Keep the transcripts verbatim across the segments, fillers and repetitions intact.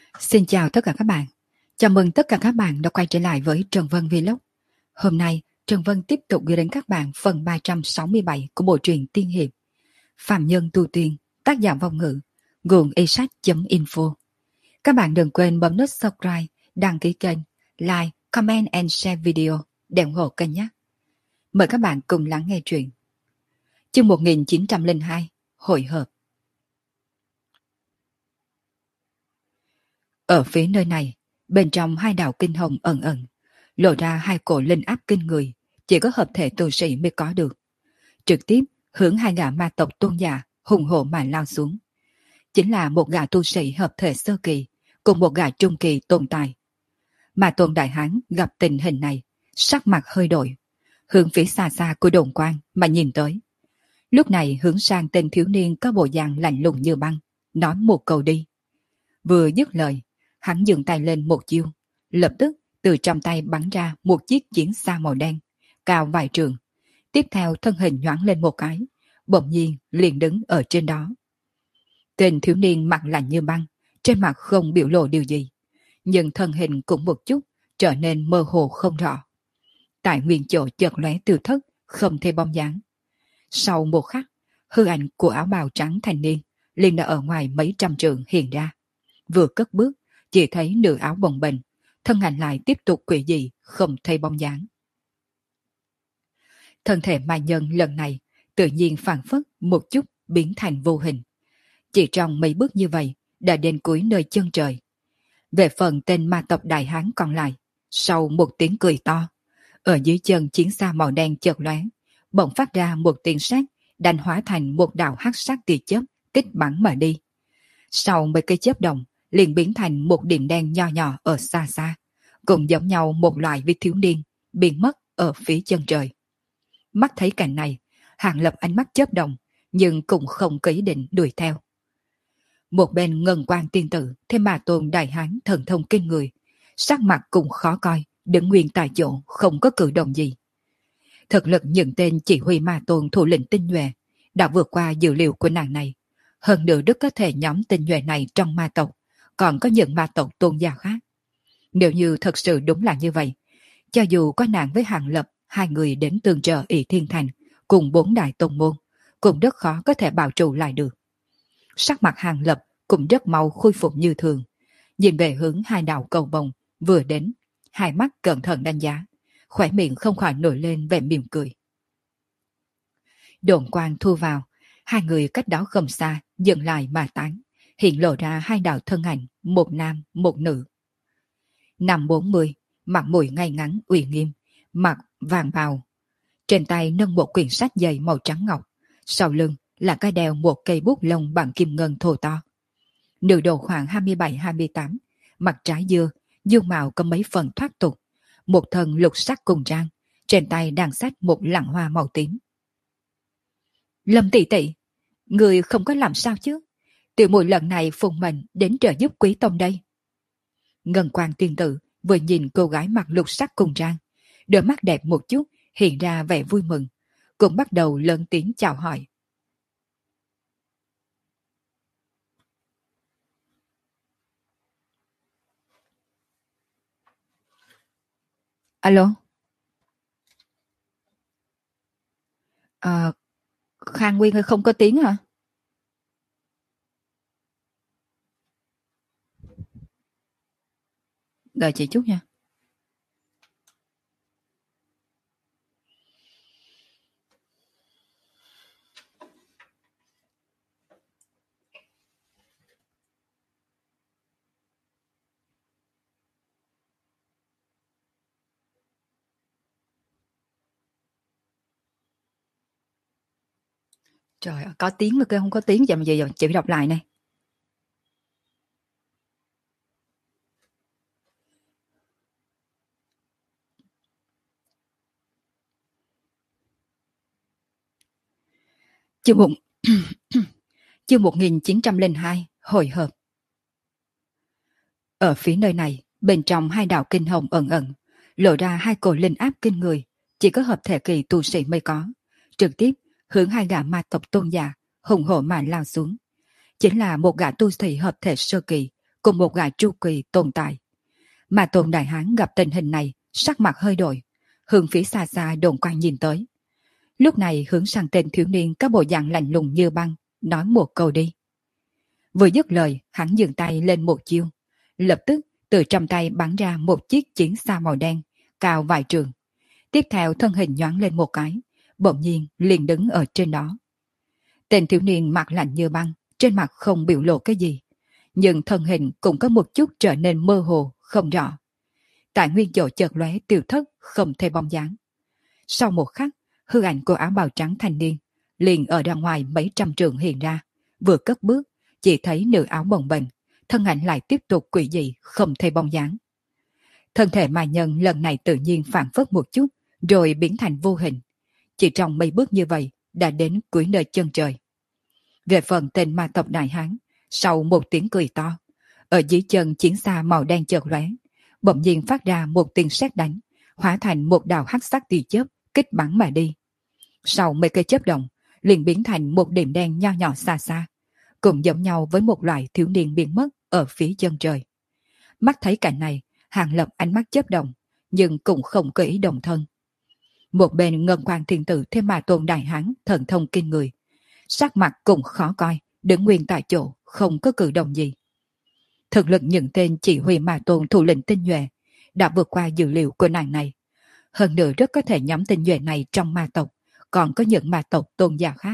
Xin chào tất cả các bạn. Chào mừng tất cả các bạn đã quay trở lại với Trần Vân Vlog. Hôm nay, Trần Vân tiếp tục gửi đến các bạn phần ba trăm sáu mươi bảy của bộ truyện tiên hiệp Phạm Nhân Tu Tiên, tác giả vong ngữ, nguồn esach.info. Các bạn đừng quên bấm nút subscribe, đăng ký kênh, like, comment and share video để ủng hộ kênh nhé. Mời các bạn cùng lắng nghe truyện. Chương một nghìn chín trăm lẻ hai, Hội hợp. Ở phía nơi này, bên trong hai đạo kinh hồng ẩn ẩn, lộ ra hai cổ linh áp kinh người, chỉ có hợp thể tu sĩ mới có được. Trực tiếp hướng hai gã ma tộc tôn giả hùng hổ mà lao xuống. Chính là một gã tu sĩ hợp thể sơ kỳ cùng một gã trung kỳ tồn tại. Mà Tôn Đại Hán gặp tình hình này, sắc mặt hơi đổi, hướng phía xa xa của đồn quan mà nhìn tới. Lúc này hướng sang tên thiếu niên có bộ dạng lạnh lùng như băng, nói một câu đi. Vừa dứt lời, hắn dừng tay lên một chiêu, lập tức từ trong tay bắn ra một chiếc chiến xa màu đen, cao vài trường. Tiếp theo thân hình nhoáng lên một cái, bỗng nhiên liền đứng ở trên đó. Tên thiếu niên mặt lạnh như băng, trên mặt không biểu lộ điều gì, nhưng thân hình cũng một chút trở nên mơ hồ không rõ. Tại nguyên chỗ chợt lóe từ thất, không thấy bóng dáng. Sau một khắc, hư ảnh của áo bào trắng thanh niên liền đã ở ngoài mấy trăm trượng hiện ra. Vừa cất bước, chỉ thấy nữ áo bồng bềnh, thân ảnh lại tiếp tục quỷ dị, không thấy bóng dáng. Thân thể ma nhân lần này tự nhiên phản phất một chút biến thành vô hình. Chỉ trong mấy bước như vậy đã đến cuối nơi chân trời. Về phần tên ma tộc đại hán còn lại, sau một tiếng cười to, ở dưới chân chiến xa màu đen chợt lóe, bỗng phát ra một tiếng sét, đánh hóa thành một đạo hắc sắc tia chớp kích bắn mà đi. Sau mấy cây chớp đồng, liền biến thành một điểm đen nho nhỏ ở xa xa, cũng giống nhau một loại với thiếu niên, biến mất ở phía chân trời. Mắt thấy cảnh này, Hàng Lập ánh mắt chớp động, nhưng cũng không có ý định đuổi theo. Một bên Ngân Quan tiên tử, thêm mà Tôn Đại Hán thần thông kinh người, sắc mặt cũng khó coi, đứng nguyên tại chỗ, không có cử động gì. Thực lực những tên chỉ huy ma tôn thủ lĩnh tinh nhuệ đã vượt qua dữ liệu của nàng này. Hơn nữa rất có thể nhóm tinh nhuệ này trong ma tộc, còn có những ma tộc tôn giả khác. Nếu như thật sự đúng là như vậy, cho dù có nàng với Hàng Lập, hai người đến tương trợ Ỷ Thiên Thành, cùng bốn đại tôn môn, cũng rất khó có thể bảo trụ lại được. Sắc mặt Hàng Lập cũng rất mau khôi phục như thường, nhìn về hướng hai đạo cầu vồng vừa đến, hai mắt cẩn thận đánh giá, khóe miệng không khỏi nổi lên vẻ mỉm cười. Đồn quang thu vào, hai người cách đó không xa dừng lại mà tán, hiện lộ ra hai đạo thân ảnh, một nam một nữ. Năm bốn mươi, mặt mũi ngay ngắn uy nghiêm, mặt vàng bào, trên tay nâng một quyển sách dày màu trắng ngọc, sau lưng là cái đeo một cây bút lông bằng kim ngân thô to. Nữ độ khoảng hai mươi bảy hai mươi tám, mặt trái dưa, dung mạo có mấy phần thoát tục, một thân lục sắc cùng trang, trên tay đang xách một lẵng hoa màu tím. Lâm tỷ tỷ, người không có làm sao chứ? Tiểu muội lần này phụng mệnh đến trợ giúp quý tông đây. Ngân Quan tiên tử vừa nhìn cô gái mặc lục sắc cùng trang, đôi mắt đẹp một chút hiện ra vẻ vui mừng, cũng bắt đầu lớn tiếng chào hỏi. Alo? À, Khang Nguyên ơi, không có tiếng hả? Đợi chị chút nha. Trời ơi, có tiếng mà kêu không có tiếng, vậy mà giờ chị phải đọc lại này. Chương một chương một nghìn chín trăm lẻ hai, Hội hợp. Ở phía nơi này, bên trong hai đạo kinh hồng ẩn ẩn, lộ ra hai cổ linh áp kinh người, chỉ có hợp thể kỳ tu sĩ mới có, trực tiếp hướng hai gã ma tộc tôn giả hùng hổ mà lao xuống. Chính là một gã tu sĩ hợp thể sơ kỳ cùng một gã tru kỳ tồn tại. Mà Tôn Đại Hán gặp tình hình này, sắc mặt hơi đổi, hướng phía xa xa đồn quan nhìn tới. Lúc này hướng sang tên thiếu niên có bộ dạng lạnh lùng như băng, nói một câu đi. Vừa dứt lời, hắn dừng tay lên một chiêu. Lập tức, từ trong tay bắn ra một chiếc chiến xa màu đen, cao vài trường. Tiếp theo thân hình nhoáng lên một cái, bỗng nhiên liền đứng ở trên đó. Tên thiếu niên mặt lạnh như băng, trên mặt không biểu lộ cái gì. Nhưng thân hình cũng có một chút trở nên mơ hồ, không rõ. Tại nguyên chỗ chợt lóe tiêu thất, không thể bóng dáng. Sau một khắc, hư ảnh của áo bào trắng thanh niên liền ở ra ngoài mấy trăm trường hiện ra, vừa cất bước, chỉ thấy nữ áo bồng bềnh, thân ảnh lại tiếp tục quỷ dị, không thể bóng dáng. Thân thể ma nhân lần này tự nhiên phản phất một chút, rồi biến thành vô hình. Chỉ trong mấy bước như vậy, đã đến cuối nơi chân trời. Về phần tên ma tộc đại hán, sau một tiếng cười to, ở dưới chân chiến xa màu đen chợt lóe, bỗng nhiên phát ra một tiếng sét đánh, hóa thành một đạo hắc sắc tia chớp kích bắn mà đi. Sau mấy cây chớp động, liền biến thành một điểm đen nho nhỏ xa xa, cũng giống nhau với một loại thiếu niên biến mất ở phía chân trời. Mắt thấy cảnh này, Hàng Lập ánh mắt chớp động, nhưng cũng không có ý động thân. Một bên Ngân Quang Thiên Tử thêm mà Tôn Đại Hán thần thông kinh người, sắc mặt cũng khó coi, đứng nguyên tại chỗ, không có cử động gì. Thực lực những tên chỉ huy mà Tôn thủ lĩnh tinh nhuệ đã vượt qua dữ liệu của nàng này. Hơn nữa rất có thể nhóm tinh nhuệ này trong ma tộc, còn có những ma tộc tôn giả khác.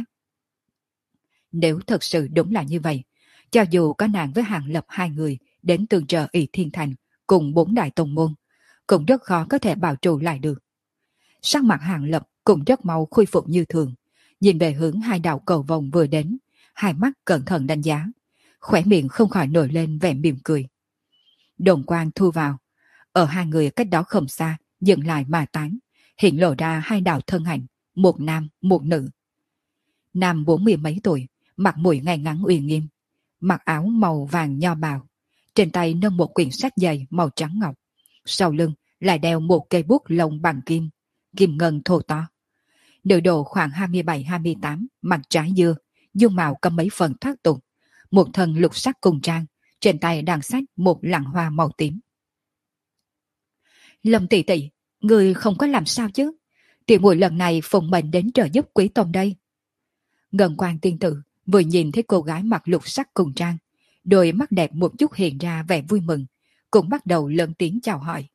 Nếu thật sự đúng là như vậy, cho dù có nàng với Hàng Lập hai người đến tương trợ Ỷ Thiên Thành cùng bốn đại tông môn, cũng rất khó có thể bảo trụ lại được. Sắc mặt Hàng Lập cũng rất mau khôi phục như thường, nhìn về hướng hai đạo cầu vồng vừa đến, hai mắt cẩn thận đánh giá, khỏe miệng không khỏi nổi lên vẻ mỉm cười. Đồng quang thu vào, ở hai người cách đó không xa, dừng lại mà tán, hiện lộ ra hai đạo thân ảnh, một nam, một nữ. Nam bốn mươi mấy tuổi, mặt mũi ngay ngắn uy nghiêm, mặc áo màu vàng nho bào, trên tay nâng một quyển sách dày màu trắng ngọc, sau lưng lại đeo một cây bút lông bằng kim, kim ngân thô to. Nữ độ khoảng hai mươi bảy hai mươi tám, mặt trái dưa, dung mạo có mấy phần thoát tục, một thân lục sắc cùng trang, trên tay đang xách một lạng hoa màu tím. Lâm tỷ tỷ, người không có làm sao chứ? Tiểu muội lần này phụng mệnh đến trợ giúp Quý tông đây. Ngân Quang tiên tử vừa nhìn thấy cô gái mặc lục sắc cùng trang, đôi mắt đẹp một chút hiện ra vẻ vui mừng, cũng bắt đầu lớn tiếng chào hỏi.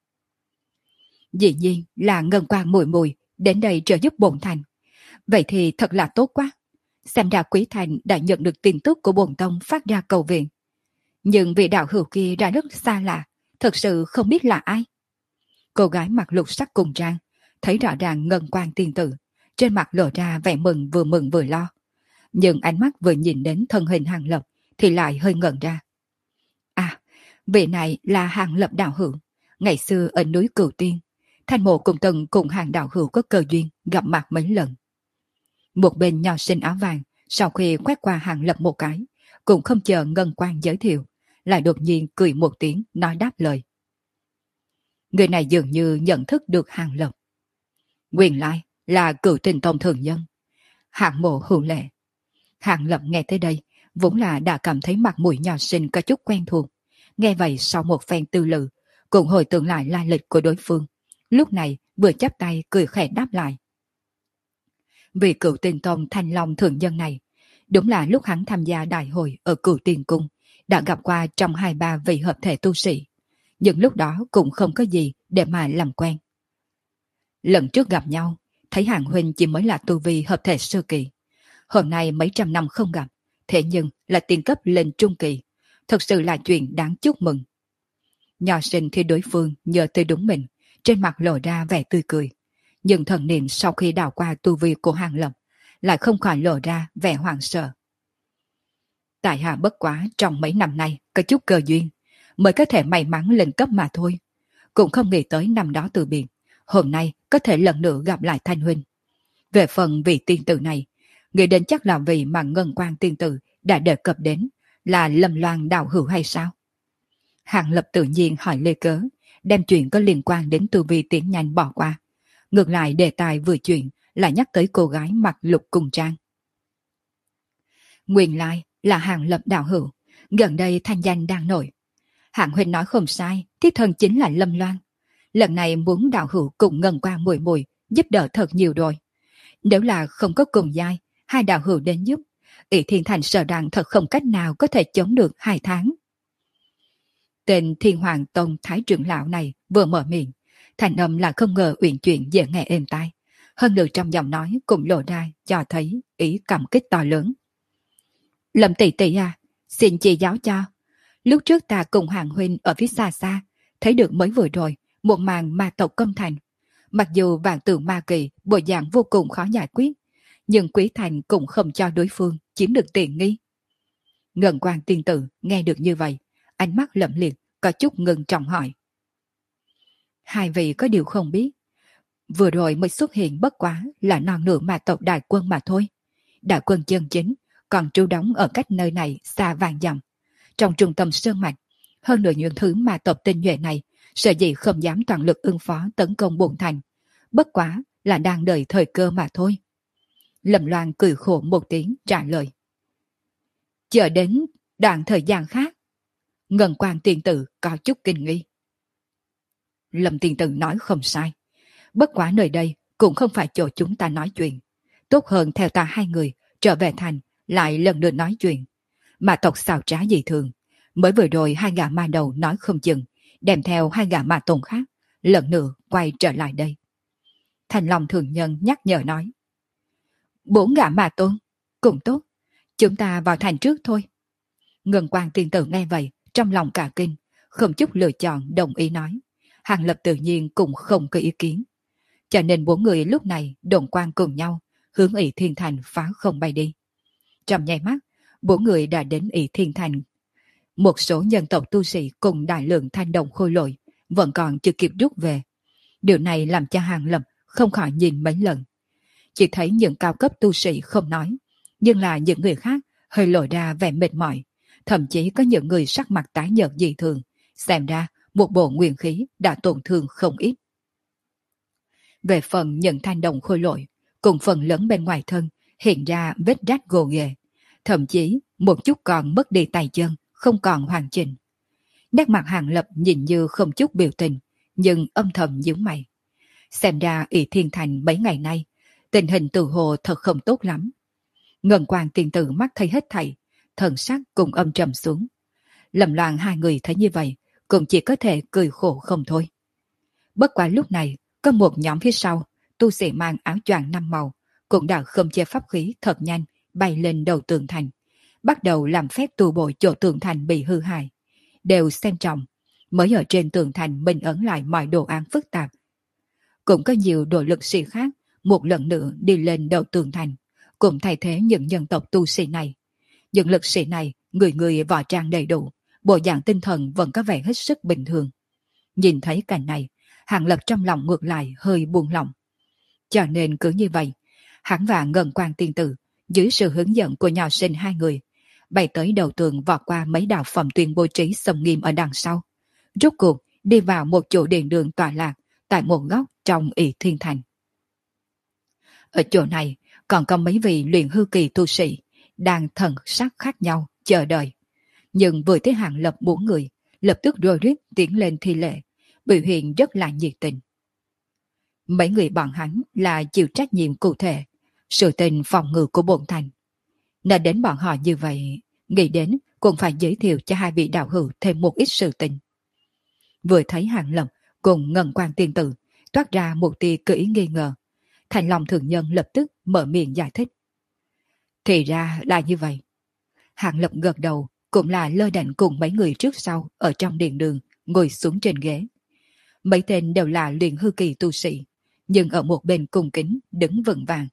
Dĩ nhiên là Ngân Quang muội muội đến đây trợ giúp bổn thành. Vậy thì thật là tốt quá. Xem ra Quý thành đã nhận được tin tức của bổn tông phát ra cầu viện. Nhưng vị đạo hữu kia ra rất xa lạ, thật sự không biết là ai. Cô gái mặc lục sắc cùng trang thấy rõ ràng Ngân Quang tiên tử, trên mặt lộ ra vẻ mừng vừa mừng vừa lo. Nhưng ánh mắt vừa nhìn đến thân hình Hàng Lập thì lại hơi ngẩn ra. À, vị này là Hàng Lập đạo hữu. Ngày xưa ở núi Cửu Tiên, Thanh Mộ cùng từng cùng Hàng đạo hữu có cơ duyên gặp mặt mấy lần. Một bên nho sinh áo vàng sau khi quét qua Hàng Lập một cái, cũng không chờ Ngân Quang giới thiệu, lại đột nhiên cười một tiếng nói đáp lời. Người này dường như nhận thức được Hàng Lập. Nguyên lai là Cửu Tinh tông thường nhân, Hạng Mộ hữu lệ. Hàng Lập nghe tới đây, vốn là đã cảm thấy mặt mũi nho sinh có chút quen thuộc. Nghe vậy sau một phen tư lự, cũng hồi tưởng lại lai lịch của đối phương. Lúc này vừa chắp tay cười khẽ đáp lại. Vì Cửu Tinh tông Thanh Long thường nhân này, đúng là lúc hắn tham gia đại hội ở Cửu Tiên cung, đã gặp qua trong hai ba vị hợp thể tu sĩ. Nhưng lúc đó cũng không có gì để mà làm quen. Lần trước gặp nhau, thấy Hàng huynh chỉ mới là tu vi hợp thể sơ kỳ. Hôm nay mấy trăm năm không gặp, thế nhưng là tiền cấp lên trung kỳ, thật sự là chuyện đáng chúc mừng. Nho sinh thì đối phương nhờ tới đúng mình, trên mặt lộ ra vẻ tươi cười. Nhưng thần niệm sau khi đảo qua tu vi của Hàng Lập, lại không khỏi lộ ra vẻ hoảng sợ. Tại hạ bất quá trong mấy năm nay có chút cơ duyên, mới có thể may mắn lên cấp mà thôi. Cũng không nghĩ tới năm đó từ biệt, hôm nay có thể lần nữa gặp lại Thanh huynh. Về phần vị tiên tử này, nghĩ đến chắc là vì mà Ngân Quang tiên tử đã đề cập đến là Lâm Loan đạo hữu hay sao? Hàng Lập tự nhiên hỏi lê cớ, đem chuyện có liên quan đến tu vi tiến nhanh bỏ qua. Ngược lại đề tài vừa chuyện là nhắc tới cô gái mặc lục cùng trang. Nguyên lai là Hàng Lập đạo hữu, gần đây thanh danh đang nổi. Hạng huynh nói không sai, thiếp thân chính là Lâm Loan. Lần này muốn đạo hữu cùng Ngân Quan mùi mùi giúp đỡ thật nhiều rồi. Nếu là không có cùng giai, hai đạo hữu đến giúp, ỷ Thiên Thành sợ rằng thật không cách nào có thể chống được hai tháng. Tên Thiên Hoàng Tông Thái trưởng lão này vừa mở miệng, thành âm là không ngờ uyển chuyển dễ nghe êm tai. Hơn nữa trong giọng nói cũng lộ ra cho thấy ý cảm kích to lớn. Lâm tỷ tỷ à, xin chỉ giáo cho. Lúc trước ta cùng Hàng huynh ở phía xa xa, thấy được mới vừa rồi một màn ma tộc công thành. Mặc dù vạn tử ma kỳ bộ dạng vô cùng khó giải quyết, nhưng Quý Thành cũng không cho đối phương chiếm được tiện nghi. Ngân Quan tiên tử nghe được như vậy, ánh mắt lẫm liệt, có chút ngừng trọng hỏi. Hai vị có điều không biết, vừa rồi mới xuất hiện bất quá là non nửa ma tộc đại quân mà thôi. Đại quân chân chính còn trú đóng ở cách nơi này xa vàng dặm, trong trung tâm sơn mạch. Hơn nữa những thứ ma tộc tinh nhuệ này sợ gì không dám toàn lực ứng phó tấn công bổn thành, bất quá là đang đợi thời cơ mà thôi. Lâm Loan cười khổ một tiếng trả lời. Chờ đến đoạn thời gian khác. Ngân Quan tiên tử có chút kinh nghi. Lâm tiên tử nói không sai, bất quá nơi đây cũng không phải chỗ chúng ta nói chuyện. Tốt hơn theo ta hai người trở về thành lại lần nữa nói chuyện. Ma tộc xào trá dị thường, mới vừa rồi hai gã ma đầu nói không chừng đem theo hai gã ma tôn khác lần nữa quay trở lại đây. Thành Long thường nhân nhắc nhở nói. Bốn gã ma tôn, cũng tốt, chúng ta vào thành trước thôi. Ngân Quan tiên tử nghe vậy, trong lòng cả kinh, không chút lựa chọn đồng ý nói. Hàng Lập tự nhiên cũng không có ý kiến. Cho nên bốn người lúc này đồng quan cùng nhau, hướng ỷ Thiên Thành phá không bay đi. Trong nháy mắt, bốn người đã đến ỷ Thiên Thành. Một số nhân tộc tu sĩ cùng đại lượng thanh đồng khôi lội vẫn còn chưa kịp rút về. Điều này làm cho Hàng Lập không khỏi nhìn mấy lần. Chỉ thấy những cao cấp tu sĩ không nói, nhưng là những người khác hơi lộ ra vẻ mệt mỏi. Thậm chí có những người sắc mặt tái nhợt dị thường, xem ra một bộ nguyên khí đã tổn thương không ít. Về phần những thanh đồng khôi lội, cùng phần lớn bên ngoài thân hiện ra vết rách gồ ghề, thậm chí một chút còn mất đi tay chân, không còn hoàn chỉnh. Nét mặt Hàng Lập nhìn như không chút biểu tình, nhưng âm thầm nhíu mày. Xem ra ỷ Thiên Thành mấy ngày nay, tình hình tự hồ thật không tốt lắm. Ngân Quan tiên tử mắt thấy hết thảy, thần sắc cùng âm trầm xuống. Lâm Loan hai người thấy như vậy, cũng chỉ có thể cười khổ không thôi. Bất quá lúc này, có một nhóm phía sau, tu sĩ mang áo choàng năm màu, cũng đã không che pháp khí thật nhanh, bay lên đầu tường thành, bắt đầu làm phép tu bổ chỗ tường thành bị hư hại. Đều xem trọng, mới ở trên tường thành minh ấn lại mọi đồ án phức tạp. Cũng có nhiều đội lực sĩ khác, một lần nữa đi lên đầu tường thành, cũng thay thế những nhân tộc tu sĩ này. Những lực sĩ này, người người võ trang đầy đủ, bộ dạng tinh thần vẫn có vẻ hết sức bình thường. Nhìn thấy cảnh này, Hàng Lập trong lòng ngược lại hơi buông lỏng. Cho nên cứ như vậy, hắn và Ngân Quan tiên tử, dưới sự hướng dẫn của nhỏ sinh hai người, bay tới đầu tường vọt qua mấy đạo phẩm tuyên bố trí sầm nghiêm ở đằng sau. Rốt cuộc đi vào một chỗ điện đường tọa lạc tại một góc trong ỷ Thiên Thành. Ở chỗ này còn có mấy vị luyện hư kỳ tu sĩ đang thần sắc khác nhau chờ đợi. Nhưng vừa thấy Hàng Lập bốn người, lập tức rối rít tiến lên thi lễ, biểu hiện rất là nhiệt tình. Mấy người bọn hắn là chịu trách nhiệm cụ thể, sự tình phòng ngự của bổn thành. Nên đến bọn họ như vậy, nghĩ đến cũng phải giới thiệu cho hai vị đạo hữu thêm một ít sự tình. Vừa thấy Hàng Lập cùng Ngân Quan tiên tử toát ra một tia cơ ý nghi ngờ, Thành Long thường nhân lập tức mở miệng giải thích. Thì ra là như vậy. Hàng Lập gật đầu, cũng là lơ đạnh cùng mấy người trước sau ở trong điện đường ngồi xuống trên ghế. Mấy tên đều là luyện hư kỳ tu sĩ, nhưng ở một bên cung kính đứng vững vàng.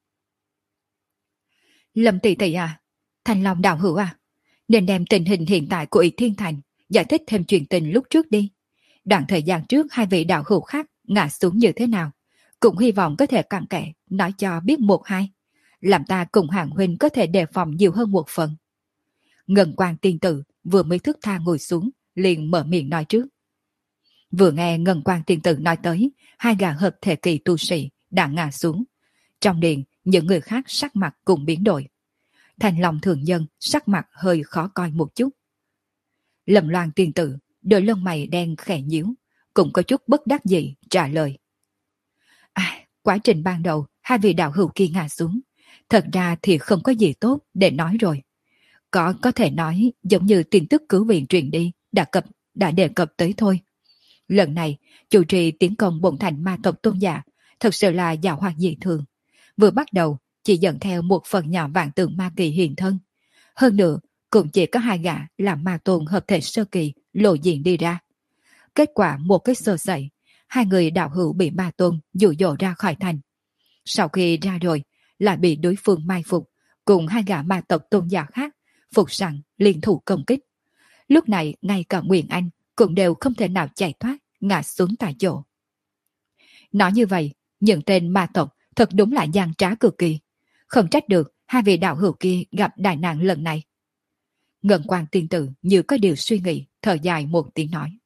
Lâm tỷ tỷ à, Thành Long đạo hữu à, nên đem tình hình hiện tại của ỷ Thiên Thành giải thích thêm chuyện tình lúc trước đi. Đoạn thời gian trước hai vị đạo hữu khác ngã xuống như thế nào, cũng hy vọng có thể cặn kẽ nói cho biết một hai, làm ta cùng Hàng huynh có thể đề phòng nhiều hơn một phần. Ngân Quan tiên tử vừa mới thức tha ngồi xuống, liền mở miệng nói trước. Vừa nghe Ngân Quan tiên tử nói tới hai gã hợp thể kỳ tu sĩ đã ngã xuống, trong điện những người khác sắc mặt cùng biến đổi. Thành Long thường nhân sắc mặt hơi khó coi một chút. Lâm Loan tiên tử đôi lông mày đen khẽ nhíu, cũng có chút bất đắc dĩ trả lời. À, quá trình ban đầu hai vị đạo hữu kia ngã xuống, thật ra thì không có gì tốt để nói rồi. Có có thể nói giống như tin tức cứu viện truyền đi đã cập đã đề cập tới thôi. Lần này, chủ trì tiến công bổn thành ma tộc tôn giả, thật sự là giàu hoạt dị thường. Vừa bắt đầu, chỉ dẫn theo một phần nhỏ vạn tượng ma kỳ hiện thân. Hơn nữa, cũng chỉ có hai gã làm ma tôn hợp thể sơ kỳ lộ diện đi ra. Kết quả một cái sơ sẩy, hai người đạo hữu bị ma tôn dụ dỗ ra khỏi thành. Sau khi ra rồi, lại bị đối phương mai phục, cùng hai gã ma tộc tôn giả khác, phục sẵn liên thủ công kích. Lúc này, ngay cả Nguyên Anh cũng đều không thể nào chạy thoát, ngã xuống tại chỗ. Nói như vậy, những tên ma tộc thật đúng là gian trá cực kỳ. Không trách được hai vị đạo hữu kia gặp đại nạn lần này. Ngân Quang tiên tử như có điều suy nghĩ, thở dài một tiếng nói.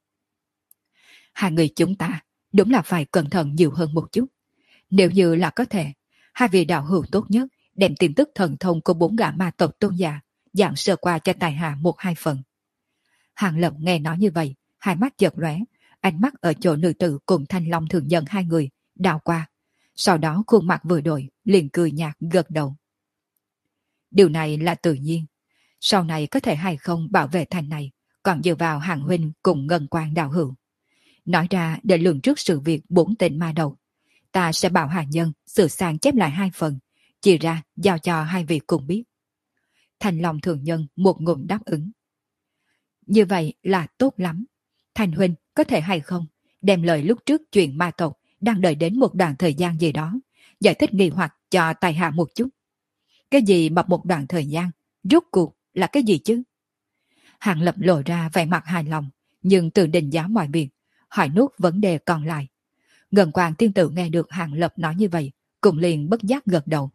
Hai người chúng ta đúng là phải cẩn thận nhiều hơn một chút. Nếu như là có thể, hai vị đạo hữu tốt nhất đem tin tức thần thông của bốn gã ma tộc tôn giả dạng sơ qua cho tài hạ một hai phần. Hàng Lập nghe nói như vậy, hai mắt giật lóe, ánh mắt ở chỗ nữ tử cùng Thanh Long thường nhân hai người đào qua. Sau đó khuôn mặt vừa đổi, liền cười nhạt gật đầu. Điều này là tự nhiên. Sau này có thể hay không bảo vệ thành này, còn dựa vào Hàng huynh cùng Ngân Quang đạo hữu. Nói ra để lường trước sự việc bốn tên ma đầu, ta sẽ bảo hạ nhân sửa sang chép lại hai phần, chia ra giao cho hai vị cùng biết. Thanh Long thường nhân một ngụm đáp ứng. Như vậy là tốt lắm. Thành huynh có thể hay không đem lời lúc trước chuyện ma tộc đang đợi đến một đoạn thời gian gì đó, giải thích nghi hoặc cho tài hạ một chút. Cái gì mà một đoạn thời gian, rốt cuộc là cái gì chứ? Hàng Lập lộ ra vẻ mặt hài lòng, nhưng tự định giá mọi việc, hỏi nốt vấn đề còn lại. Ngân Quang tiên tử nghe được Hàng Lập nói như vậy, cũng liền bất giác gật đầu.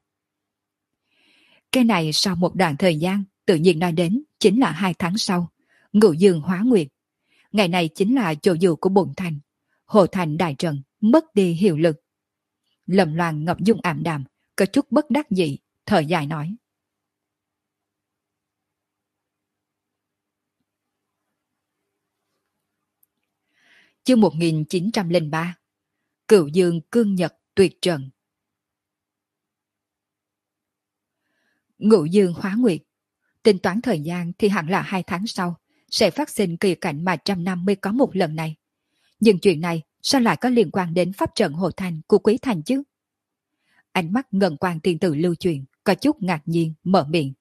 Cái này sau một đoạn thời gian, tự nhiên nói đến chính là hai tháng sau, Ngũ Dương hóa nguyệt. Ngày này chính là chỗ dụ của bổn thành, Hồ Thành đại trận mất đi hiệu lực. Lâm Loan Ngọc Dung ảm đạm, có chút bất đắc dĩ, thở dài nói. Chương một nghìn chín trăm lẻ ba, Cửu Dương cương nhật tuyệt trận. Ngũ Dương hóa nguyệt, tính toán thời gian thì hẳn là hai tháng sau sẽ phát sinh kỳ cảnh mà trăm năm mới có một lần này. Nhưng chuyện này sao lại có liên quan đến pháp trận Hồ Thành của Quý Thành chứ? Ánh mắt Ngân Quang tiên tử lưu truyền, có chút ngạc nhiên mở miệng.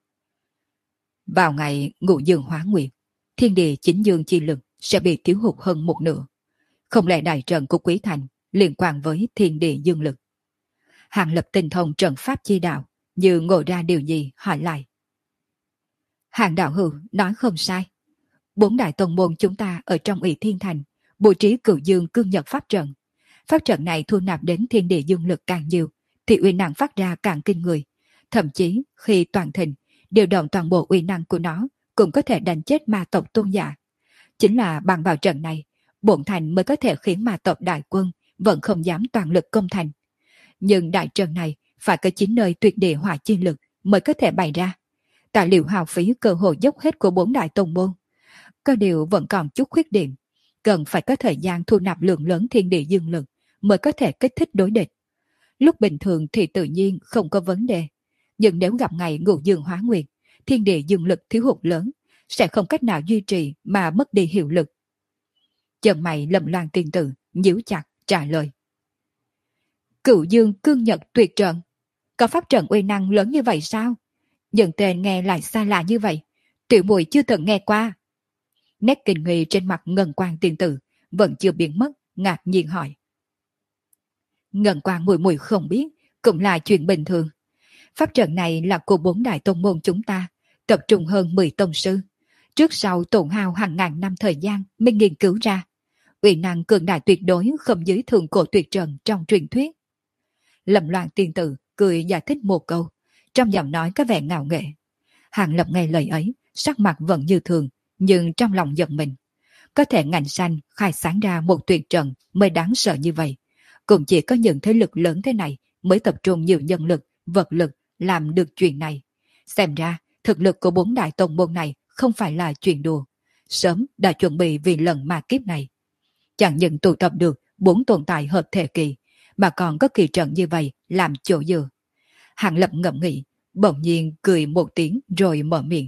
Vào ngày Ngũ Dương hóa nguyệt, thiên địa chính dương chi lực sẽ bị thiếu hụt hơn một nửa. Không lẽ đại trận của Quý Thành liên quan với thiên địa dương lực? Hàng Lập tinh thông trận pháp chi đạo, như ngộ ra điều gì hỏi lại. Hàng đạo hữu nói không sai. Bốn đại tông môn chúng ta ở trong Ỷ Thiên Thành bố trí Cửu Dương cương nhật pháp trận. Pháp trận này thu nạp đến thiên địa dương lực càng nhiều, thì uy năng phát ra càng kinh người. Thậm chí khi toàn thịnh, điều động toàn bộ uy năng của nó cũng có thể đánh chết ma tộc tôn giả. Chính là bằng vào trận này, bổn thành mới có thể khiến ma tộc đại quân vẫn không dám toàn lực công thành. Nhưng đại trận này phải có chín nơi tuyệt địa hỏa chi lực mới có thể bày ra. Tài liệu hào phí cơ hội dốc hết của bốn đại tông môn. Có điều vẫn còn chút khuyết điểm, cần phải có thời gian thu nạp lượng lớn thiên địa dương lực mới có thể kích thích đối địch. Lúc bình thường thì tự nhiên không có vấn đề, nhưng nếu gặp ngày Ngũ Dương hóa nguyệt, thiên địa dương lực thiếu hụt lớn, sẽ không cách nào duy trì mà mất đi hiệu lực. Chân mày Lâm Loan tiên tử nhíu chặt trả lời. Cửu Dương cương nhật tuyệt trận, có pháp trận uy năng lớn như vậy sao? Những tên nghe lại xa lạ như vậy, tiểu muội chưa từng nghe qua. Nét kinh nghi trên mặt Ngân Quang tiên tử vẫn chưa biến mất, ngạc nhiên hỏi. Ngân Quang muội muội không biết, cũng là chuyện bình thường. Pháp trận này là của bốn đại tông môn chúng ta, tập trung hơn mười tông sư. Trước sau tổn hao hàng ngàn năm thời gian mới nghiên cứu ra. Uy năng cường đại tuyệt đối không dưới thường cổ tuyệt trận trong truyền thuyết. Lâm Loan tiên tử cười giải thích một câu, trong giọng nói có vẻ ngạo nghễ. Hàng Lập nghe lời ấy, sắc mặt vẫn như thường, nhưng trong lòng giận mình. Có thể ngạnh xanh khai sáng ra một tuyệt trận mới đáng sợ như vậy. Cũng chỉ có những thế lực lớn thế này mới tập trung nhiều nhân lực, vật lực làm được chuyện này. Xem ra, thực lực của bốn đại tông môn này không phải là chuyện đùa. sớm đã chuẩn bị vì lần ma kiếp này. Chẳng những tụ tập được bốn tồn tại hợp thể kỳ, mà còn có kỳ trận như vậy làm chỗ dựa. Hàng Lập ngẫm nghĩ, bỗng nhiên cười một tiếng rồi mở miệng.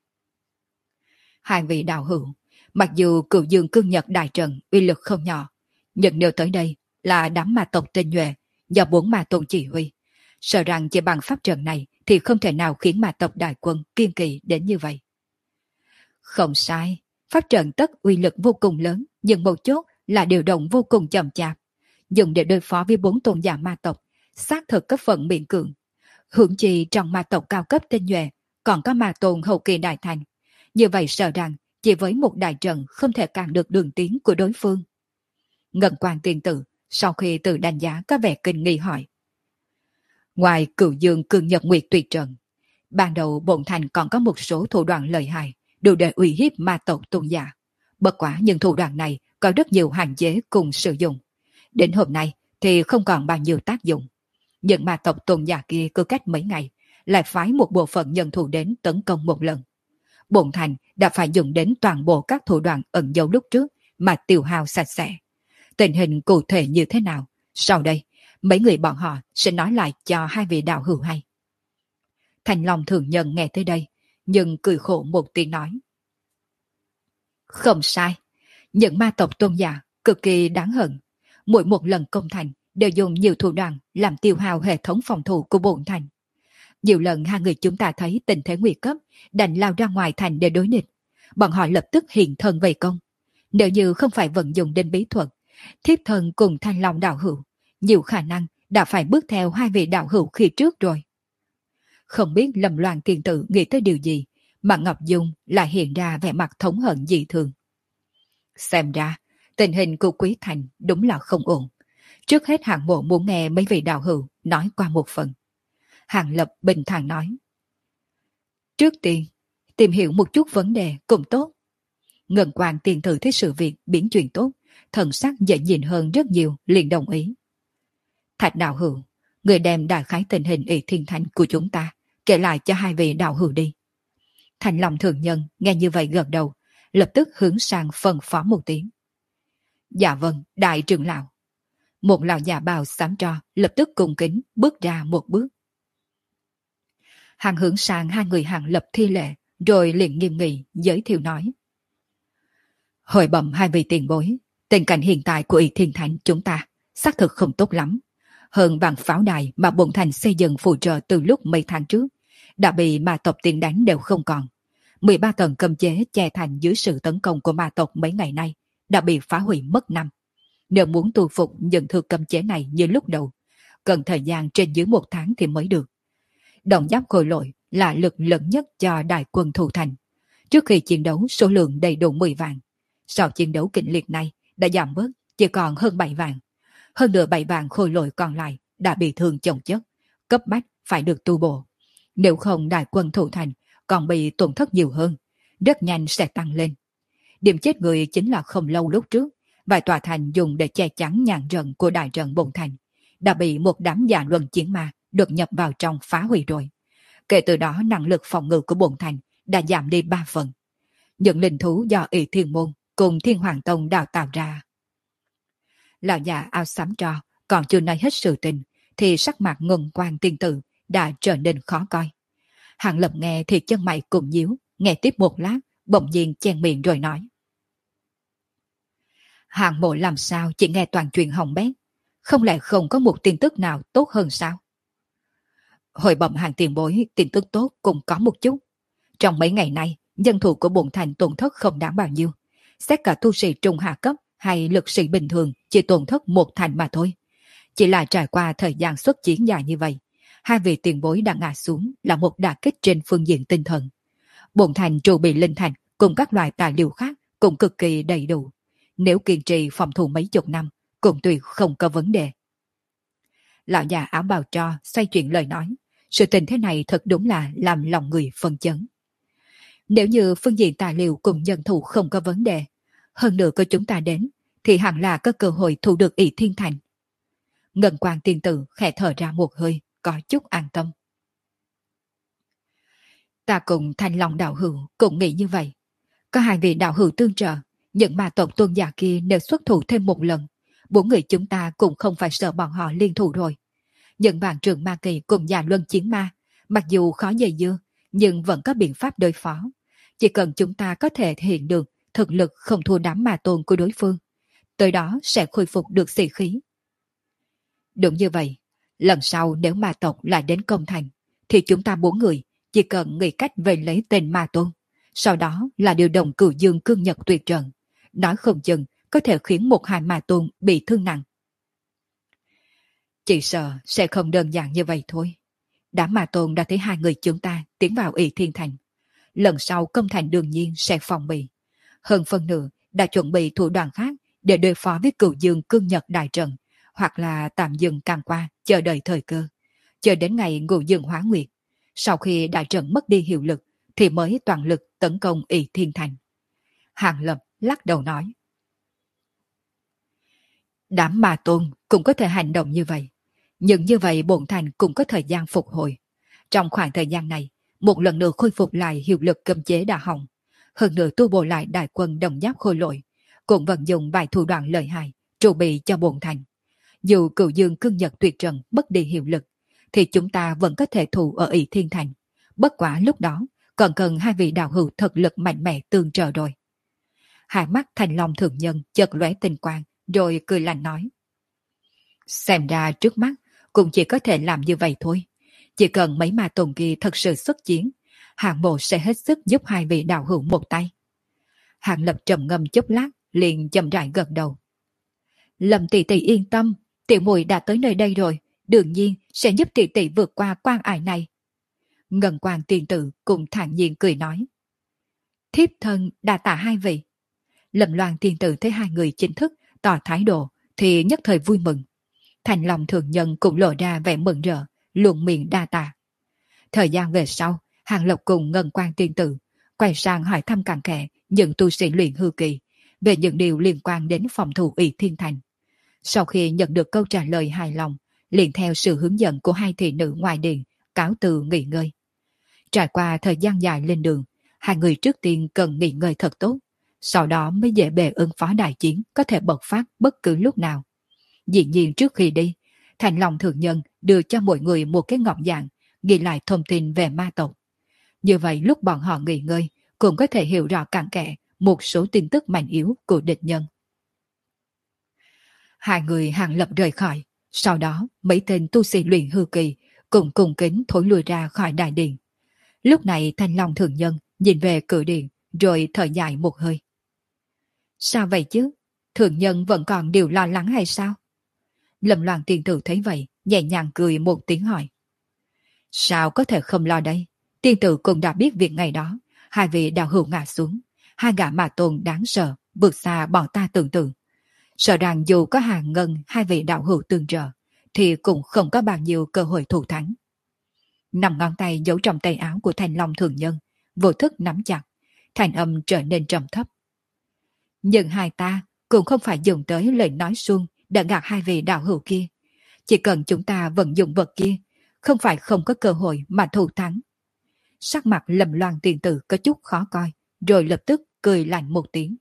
Hai vị đạo hữu, mặc dù cửu dương cương nhật đại trận uy lực không nhỏ, nhưng nếu tới đây là đám ma tộc tinh nhuệ do bốn ma tôn chỉ huy, sợ rằng chỉ bằng pháp trận này thì không thể nào khiến ma tộc đại quân kiên kỳ đến như vậy. Không sai, pháp trận tất uy lực vô cùng lớn, nhưng một chốt là điều động vô cùng chậm chạp. Dùng để đối phó với bốn tôn giả ma tộc, xác thực cấp phận miễn cưỡng. Hưởng chi trong ma tộc cao cấp tinh nhuệ, còn có ma tôn hậu kỳ đại thành. Như vậy sợ rằng chỉ với một đại trận không thể cản được đường tiến của đối phương. Ngân Quan tiên tử sau khi tự đánh giá có vẻ kinh nghi hỏi. Ngoài cửu dương cường nhật nguyệt tuyệt trận, ban đầu bổn thành còn có một số thủ đoạn lợi hại, đủ để uy hiếp ma tộc tôn giả. Bất quả những thủ đoạn này có rất nhiều hạn chế cùng sử dụng. Đến hôm nay thì không còn bao nhiêu tác dụng. Những ma tộc tôn giả kia cứ cách mấy ngày lại phái một bộ phận nhân thủ đến tấn công một lần. Bổn thành đã phải dùng đến toàn bộ các thủ đoạn ẩn giấu lúc trước mà tiêu hao sạch sẽ. Tình hình cụ thể như thế nào, sau đây mấy người bọn họ sẽ nói lại cho hai vị đạo hữu hay. Thành Long thường nhân nghe tới đây, nhưng cười khổ một tiếng nói. Không sai, những ma tộc tôn giả cực kỳ đáng hận. Mỗi một lần công thành đều dùng nhiều thủ đoạn làm tiêu hao hệ thống phòng thủ của bổn thành. Nhiều lần hai người chúng ta thấy tình thế nguy cấp, đành lao ra ngoài thành để đối địch. Bọn họ lập tức hiện thân vây công. Nếu như không phải vận dụng đến bí thuật, thiếp thân cùng Thanh Long đạo hữu, nhiều khả năng đã phải bước theo hai vị đạo hữu khi trước rồi. Không biết Lâm Loan tiên tử nghĩ tới điều gì, mà Ngọc Dung lại hiện ra vẻ mặt thống hận dị thường. Xem ra, tình hình của Quý Thành đúng là không ổn. Trước hết hạng mộ muốn nghe mấy vị đạo hữu nói qua một phần. Hàng Lập bình thản nói. Trước tiên, tìm hiểu một chút vấn đề cũng tốt. Ngân Quang tiên tử thấy sự việc biến chuyển tốt, thần sắc dễ nhìn hơn rất nhiều, liền đồng ý. Thạch đạo hữu, người đem đại khái tình hình Ỷ Thiên Thành của chúng ta kể lại cho hai vị đạo hữu đi. Thành Long thường nhân nghe như vậy gật đầu, lập tức hướng sang phân phó một tiếng. Dạ vâng, đại trưởng lão. Một lão già bào xám tro lập tức cung kính bước ra một bước. Hàng hướng sang hai người Hàng Lập thi lệ, rồi liền nghiêm nghị giới thiệu nói. Hồi bẩm hai vị tiền bối, tình cảnh hiện tại của Ỷ Thiên Thành chúng ta xác thực không tốt lắm. Hơn bằng pháo đài mà bổn thành xây dựng phụ trợ từ lúc mấy tháng trước, đã bị ma tộc tiền đánh đều không còn. mười ba tầng cấm chế che thành dưới sự tấn công của ma tộc mấy ngày nay đã bị phá hủy mất năm. Nếu muốn tu phục những thứ cấm chế này như lúc đầu, cần thời gian trên dưới một tháng thì mới được. Đồng giáp khôi lỗi là lực lớn nhất cho đại quân thủ thành. Trước khi chiến đấu số lượng đầy đủ mười vạn. Sau chiến đấu kịch liệt này đã giảm bớt chỉ còn hơn bảy vạn. Hơn nửa bảy vạn khôi lỗi còn lại đã bị thương chồng chất, cấp bách phải được tu bổ. Nếu không đại quân thủ thành còn bị tổn thất nhiều hơn, rất nhanh sẽ tăng lên. Điểm chết người chính là không lâu lúc trước, vài tòa thành dùng để che chắn nhàn rận của đại trận bổn thành đã bị một đám giả luân chiến ma được nhập vào trong phá hủy rồi. Kể từ đó năng lực phòng ngự của bổn thành đã giảm đi ba phần. Những linh thú do Ỷ Thiên Môn cùng Thiên Hoàng Tông đào tạo ra. Lão già áo xám tro còn chưa nói hết sự tình thì sắc mặt Ngân Quang tiên tử đã trở nên khó coi. Hàng Lập nghe thì chân mày cùng nhíu, nghe tiếp một lát bỗng nhiên chen miệng rồi nói. Hàng mộ làm sao chỉ nghe toàn chuyện hỏng bét, không lẽ không có một tin tức nào tốt hơn sao? Hồi bẩm Hàng tiền bối, tin tức tốt cũng có một chút. Trong mấy ngày nay, dân thủ của bổn thành tổn thất không đáng bao nhiêu. Xét cả tu sĩ trung hạ cấp hay lực sĩ bình thường chỉ tổn thất một thành mà thôi. Chỉ là trải qua thời gian xuất chiến dài như vậy, hai vị tiền bối đã ngã xuống là một đả kích trên phương diện tinh thần. Bổn thành trụ bị linh thành cùng các loại tài liệu khác cũng cực kỳ đầy đủ. Nếu kiên trì phòng thủ mấy chục năm, cũng tuyệt không có vấn đề. Lão già áo bào tro xoay chuyển lời nói, sự tình thế này thật đúng là làm lòng người phân chấn. Nếu như phương diện tài liệu cùng nhân thủ không có vấn đề, hơn nữa có chúng ta đến, thì hẳn là có cơ hội thu được Ỷ Thiên Thành. Ngân Quang tiên tử khẽ thở ra một hơi, có chút an tâm. Ta cùng Thanh Long đạo hữu cũng nghĩ như vậy. Có hai vị đạo hữu tương trợ, những ma tộc tôn giả kia nếu xuất thủ thêm một lần, bốn người chúng ta cũng không phải sợ bọn họ liên thủ rồi. Những bạn trường ma kỳ cùng già luân chiến ma, mặc dù khó dây dưa, nhưng vẫn có biện pháp đối phó. Chỉ cần chúng ta có thể hiện được thực lực không thua đám ma tôn của đối phương, tới đó sẽ khôi phục được sĩ khí. Đúng như vậy, lần sau nếu ma tộc lại đến công thành, thì chúng ta bốn người chỉ cần nghĩ cách về lấy tên ma tôn, sau đó là điều động cửu dương cương nhật tuyệt trận, nói không chừng có thể khiến một hai ma tôn bị thương nặng. Chỉ sợ sẽ không đơn giản như vậy thôi. Đám ma tôn đã thấy hai người chúng ta tiến vào ỷ thiên thành. Lần sau công thành đương nhiên sẽ phòng bị. Hơn phân nửa đã chuẩn bị thủ đoạn khác để đối phó với cửu dương cương nhật đại trận, hoặc là tạm dừng càng qua chờ đợi thời cơ, chờ đến ngày ngũ dương hóa nguyệt. Sau khi đại trận mất đi hiệu lực thì mới toàn lực tấn công ỷ thiên thành. Hàng Lập lắc đầu nói. Đám ma tôn cũng có thể hành động như vậy, nhưng như vậy bổn thành cũng có thời gian phục hồi. Trong khoảng thời gian này, một lần nữa khôi phục lại hiệu lực cấm chế đã hỏng, hơn nữa tu bổ lại đại quân đồng giáp khôi lỗi, cũng vận dụng vài thủ đoạn lợi hại trụ bị cho bổn thành. Dù cửu dương cương nhật tuyệt trận mất đi hiệu lực, thì chúng ta vẫn có thể thủ ở ỷ thiên thành. Bất quả lúc đó còn cần hai vị đạo hữu thực lực mạnh mẽ tương trợ rồi. Hai mắt Thành Long thượng nhân chợt lóe tinh quang, rồi cười lạnh nói. Xem ra trước mắt cũng chỉ có thể làm như vậy thôi. Chỉ cần mấy ma tồn kia thật sự xuất chiến, Hạng Mộ sẽ hết sức giúp hai vị đạo hữu một tay. Hạng Lập trầm ngâm chốc lát, liền chậm rãi gật đầu. Lâm tỷ tỷ yên tâm, tiểu muội đã tới nơi đây rồi, đương nhiên sẽ giúp tỷ tỷ vượt qua quan ải này. Ngân Quang tiên tử cùng thản nhiên cười nói. Thiếp thân đa tạ hai vị. Lâm Loan tiên tử thấy hai người chính thức tỏ thái độ thì nhất thời vui mừng. Thành Long thường nhân cũng lộ ra vẻ mừng rỡ, luận miệng đa tạ. Thời gian về sau, Hàng Lộc cùng Ngân Quang tiên tử quay sang hỏi thăm cặn kẽ những tu sĩ luyện hư kỳ về những điều liên quan đến phòng thủ ỷ thiên thành. Sau khi nhận được câu trả lời hài lòng, liền theo sự hướng dẫn của hai thị nữ ngoài điện cáo từ nghỉ ngơi. Trải qua thời gian dài lên đường, hai người trước tiên cần nghỉ ngơi thật tốt, sau đó mới dễ bề ứng phó đại chiến có thể bộc phát bất cứ lúc nào. Dĩ nhiên trước khi đi, Thành Long thượng nhân đưa cho mỗi người một cái ngọc dạng ghi lại thông tin về ma tộc. Như vậy lúc bọn họ nghỉ ngơi cũng có thể hiểu rõ cặn kẽ một số tin tức mạnh yếu của địch nhân. Hai người Hàng Lập rời khỏi, sau đó mấy tên tu sĩ luyện hư kỳ cùng cùng kính thối lui ra khỏi đại điện. Lúc này Thanh Long thượng nhân nhìn về cửa điện rồi thở dài một hơi. Sao vậy chứ? Thượng nhân vẫn còn điều lo lắng hay sao? Lâm Loan tiên tử thấy vậy, nhẹ nhàng cười một tiếng hỏi. Sao có thể không lo đây? Tiên tử cũng đã biết việc ngày đó, hai vị đạo hữu ngã xuống, hai gã ma tôn đáng sợ, vượt xa bọn ta tưởng tượng. Sợ rằng dù có hàng ngân hai vị đạo hữu tương trợ, thì cũng không có bao nhiêu cơ hội thủ thắng. Nằm ngón tay giấu trong tay áo của Thanh Long thường nhân, vô thức nắm chặt, thành âm trở nên trầm thấp. Nhưng hai ta cũng không phải dùng tới lời nói suông để gạt hai vị đạo hữu kia. Chỉ cần chúng ta vận dụng vật kia, không phải không có cơ hội mà thủ thắng. Sắc mặt Lâm Loan tiền tử có chút khó coi, rồi lập tức cười lạnh một tiếng.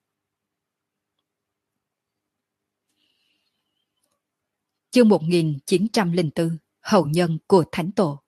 Chương một nghìn chín trăm lẻ bốn, Hậu nhân của Thánh Tổ.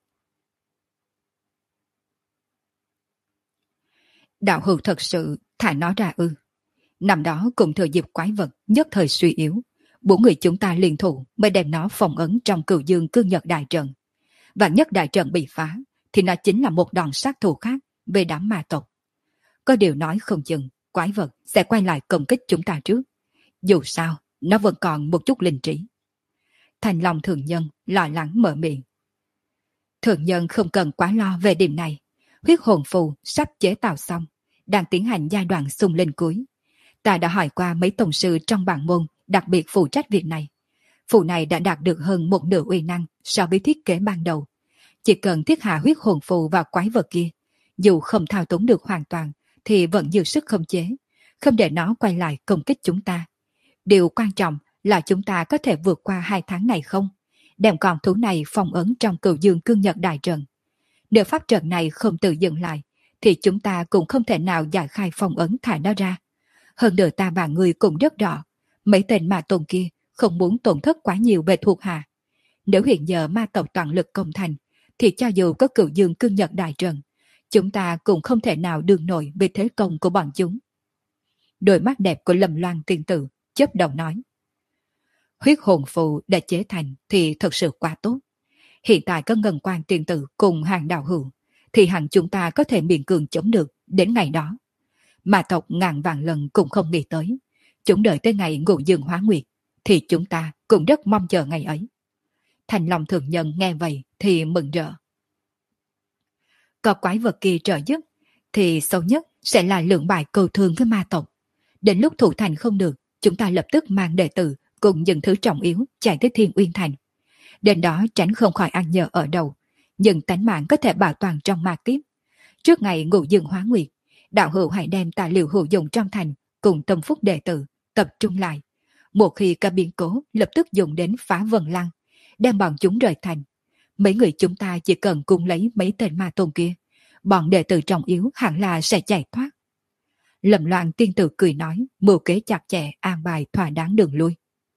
Đạo hữu thật sự thả nó ra ư? Năm đó cùng thừa dịp quái vật nhất thời suy yếu, bốn người chúng ta liên thủ mới đem nó phong ấn trong cửu dương cương nhật đại trận. Và nhất đại trận bị phá, thì nó chính là một đòn sát thủ khác về đám ma tộc. Có điều nói không chừng, quái vật sẽ quay lại công kích chúng ta trước. Dù sao, nó vẫn còn một chút linh trí. Thành Long thường nhân lo lắng mở miệng. Thường nhân không cần quá lo về điểm này. Huyết hồn phù sắp chế tạo xong, đang tiến hành giai đoạn xung lên cuối. Ta đã hỏi qua mấy tổng sư trong bản môn đặc biệt phụ trách việc này. Phù này đã đạt được hơn một nửa uy năng so với thiết kế ban đầu. Chỉ cần thiết hạ huyết hồn phù vào quái vật kia, dù không thao túng được hoàn toàn, thì vẫn dư sức khống chế, không để nó quay lại công kích chúng ta. Điều quan trọng là chúng ta có thể vượt qua hai tháng này không? Đem con thú này phong ấn trong cửu dương cương nhật đại trận. Nếu pháp trận này không tự dừng lại, thì chúng ta cũng không thể nào giải khai phong ấn thả nó ra. Hơn nữa ta và người cũng rất rõ, mấy tên ma tôn kia không muốn tổn thất quá nhiều về thuộc hạ. Nếu hiện giờ ma tộc toàn lực công thành, thì cho dù có cửu dương cương nhật đại trận, chúng ta cũng không thể nào đương nổi về thế công của bọn chúng. Đôi mắt đẹp của Lâm Loan tiên tử chớp đầu nói. Huyết hồn phù đã chế thành thì thật sự quá tốt. Hiện tại có Ngân Quan tiên tử cùng hàng đạo hữu, thì hẳn chúng ta có thể miễn cường chống được đến ngày đó. Mà tộc ngàn vạn lần cũng không nghĩ tới. Chúng đợi tới ngày ngũ dương hóa nguyệt, thì chúng ta cũng rất mong chờ ngày ấy. Thành lòng thượng nhân nghe vậy thì mừng rỡ. Có quái vật kia trợ giúp, thì xấu nhất sẽ là lượng bại cầu thương với ma tộc. Đến lúc thủ thành không được, chúng ta lập tức mang đệ tử cùng những thứ trọng yếu chạy tới Thiên Uyên Thành. Đến đó tránh không khỏi ăn nhờ ở đầu, nhưng tánh mạng có thể bảo toàn trong ma kiếp. Trước ngày ngũ dương hóa nguyệt, đạo hữu hãy đem tài liệu hữu dụng trong thành cùng tâm phúc đệ tử tập trung lại. Một khi có biến cố, lập tức dùng đến phá vần lăng, đem bọn chúng rời thành. Mấy người chúng ta chỉ cần cùng lấy mấy tên ma tôn kia, bọn đệ tử trọng yếu hẳn là sẽ chạy thoát. Lâm Loan tiên tử cười nói, mưu kế chặt chẽ an bài thỏa đáng đường lui.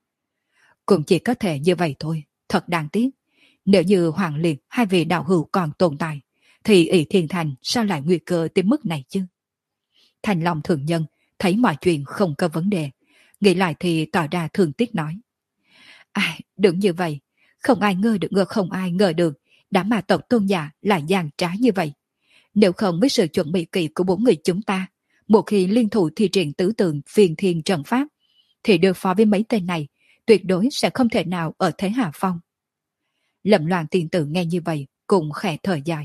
Cũng chỉ có thể như vậy thôi, thật đáng tiếc. Nếu như Hoàng Liệt hai vị đạo hữu còn tồn tại, thì ỷ Thiên Thành sao lại nguy cơ tới mức này chứ? Thành lòng thượng nhân thấy mọi chuyện không có vấn đề, nghĩ lại thì tỏ ra thương tiếc nói. Ai, đừng như vậy, không ai ngờ được ngờ không ai ngờ được, đám ma tộc tôn giả lại gian trá như vậy. Nếu không với sự chuẩn bị kỹ của bốn người chúng ta, một khi liên thủ thi triển tứ tượng phiền thiên trận pháp, thì đối phó với mấy tên này, tuyệt đối sẽ không thể nào ở thế hạ phong. Lâm Loan tiên tử nghe như vậy, cũng khẽ thở dài.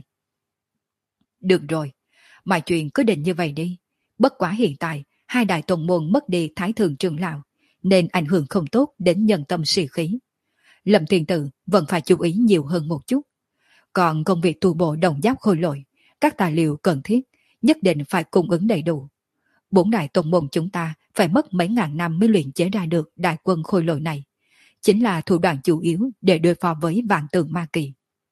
Được rồi, mọi chuyện cứ định như vậy đi. Bất quá hiện tại, hai đại tông môn mất đi thái thượng trưởng lão, nên ảnh hưởng không tốt đến nhân tâm sĩ khí. Lâm tiên tử vẫn phải chú ý nhiều hơn một chút. Còn công việc tu bổ đồng giáp khôi lỗi, các tài liệu cần thiết, nhất định phải cung ứng đầy đủ. Bốn đại tông môn chúng ta phải mất mấy ngàn năm mới luyện chế ra được đại quân khôi lỗi này. Chính là thủ đoạn chủ yếu để đối phó với vạn tượng ma kỳ.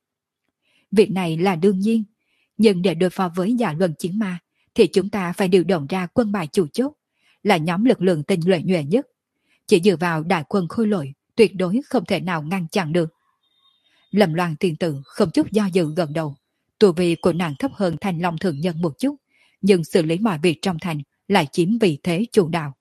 Việc này là đương nhiên, nhưng để đối phó với giả luân chiến ma, thì chúng ta phải điều động ra quân bài chủ chốt, là nhóm lực lượng tinh nhuệ nhuệ nhất. Chỉ dựa vào đại quân khôi lỗi, tuyệt đối không thể nào ngăn chặn được. Lâm Loan tiên tử không chút do dự gần đầu. Tu vi của nàng thấp hơn Thành Long thượng nhân một chút, nhưng xử lý mọi việc trong thành lại chiếm vị thế chủ đạo.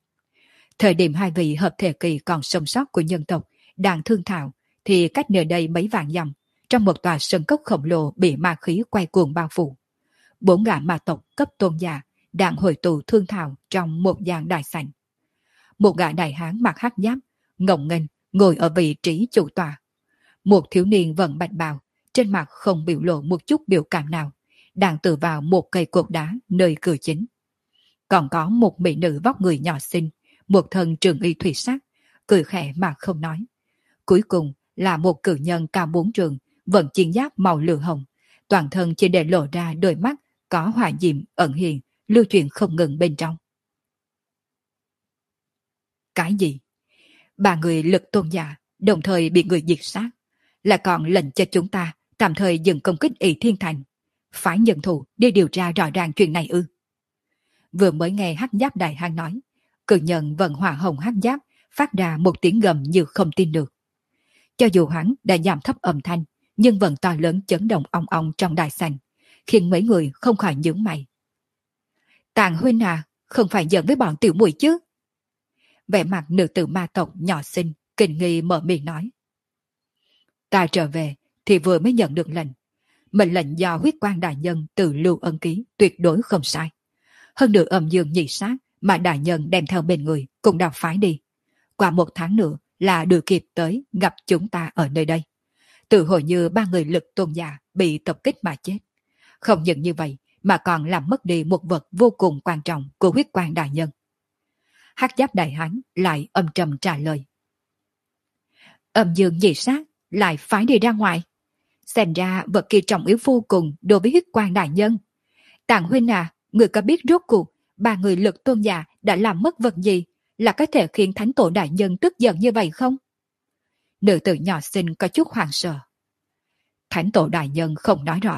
Thời điểm hai vị hợp thể kỳ còn sống sót của nhân tộc đang thương thảo, thì cách nơi đây mấy vạn dặm, trong một tòa sân cốc khổng lồ bị ma khí quay cuồng bao phủ. Bốn gã ma tộc cấp tôn giả đang hội tụ thương thảo trong một gian đại sảnh. Một gã đại hán mặc hắc giáp, ngọng nghênh ngồi ở vị trí chủ tọa. Một thiếu niên vận bạch bào, trên mặt không biểu lộ một chút biểu cảm nào, đang tựa vào một cây cột đá nơi cửa chính. Còn có một mỹ nữ vóc người nhỏ xinh, một thân trường y thủy sắc, cười khẽ mà không nói. Cuối cùng là một cử nhân cao bốn trường, vận chiến giáp màu lửa hồng, toàn thân chỉ để lộ ra đôi mắt có hỏa diệm ẩn hiện, lưu chuyển không ngừng bên trong. Cái gì? Ba người lực tôn giả đồng thời bị người diệt sát, là còn lệnh cho chúng ta tạm thời dừng công kích ỷ Thiên Thành, phải nhận thủ đi điều tra rõ ràng chuyện này ư? Vừa mới nghe hắc giáp đại hán nói, cử nhân vận hỏa hồng hắc giáp phát ra một tiếng gầm như không tin được. Cho dù hắn đã giảm thấp âm thanh, nhưng vẫn to lớn chấn động ong ong trong đại sảnh, khiến mấy người không khỏi nhướng mày. Tàng huynh à, không phải giận với bọn tiểu muội chứ? Vẻ mặt nữ tử ma tộc nhỏ xinh kinh nghi mở miệng nói. Ta trở về thì vừa mới nhận được lệnh. Mệnh lệnh do huyết quan đại nhân từ Lưu Ân ký tuyệt đối không sai. Hơn nữa âm dương nhị sát mà đại nhân đem theo bên người cũng đã phái đi. Qua một tháng nữa là được kịp tới gặp chúng ta ở nơi đây. Tự hồi như ba người lực tôn giả bị tập kích mà chết. Không những như vậy mà còn làm mất đi một vật vô cùng quan trọng của huyết quan đại nhân. Hắc giáp đại hán lại âm trầm trả lời. Âm dương nhị sát lại phái đi ra ngoài. Xem ra vật kia trọng yếu vô cùng đối với huyết quan đại nhân. Tàng huynh à, người có biết rốt cuộc ba người lực tôn giả đã làm mất vật gì là có thể khiến thánh tổ đại nhân tức giận như vậy không? Nữ tử nhỏ xinh có chút hoảng sợ. Thánh tổ đại nhân không nói rõ,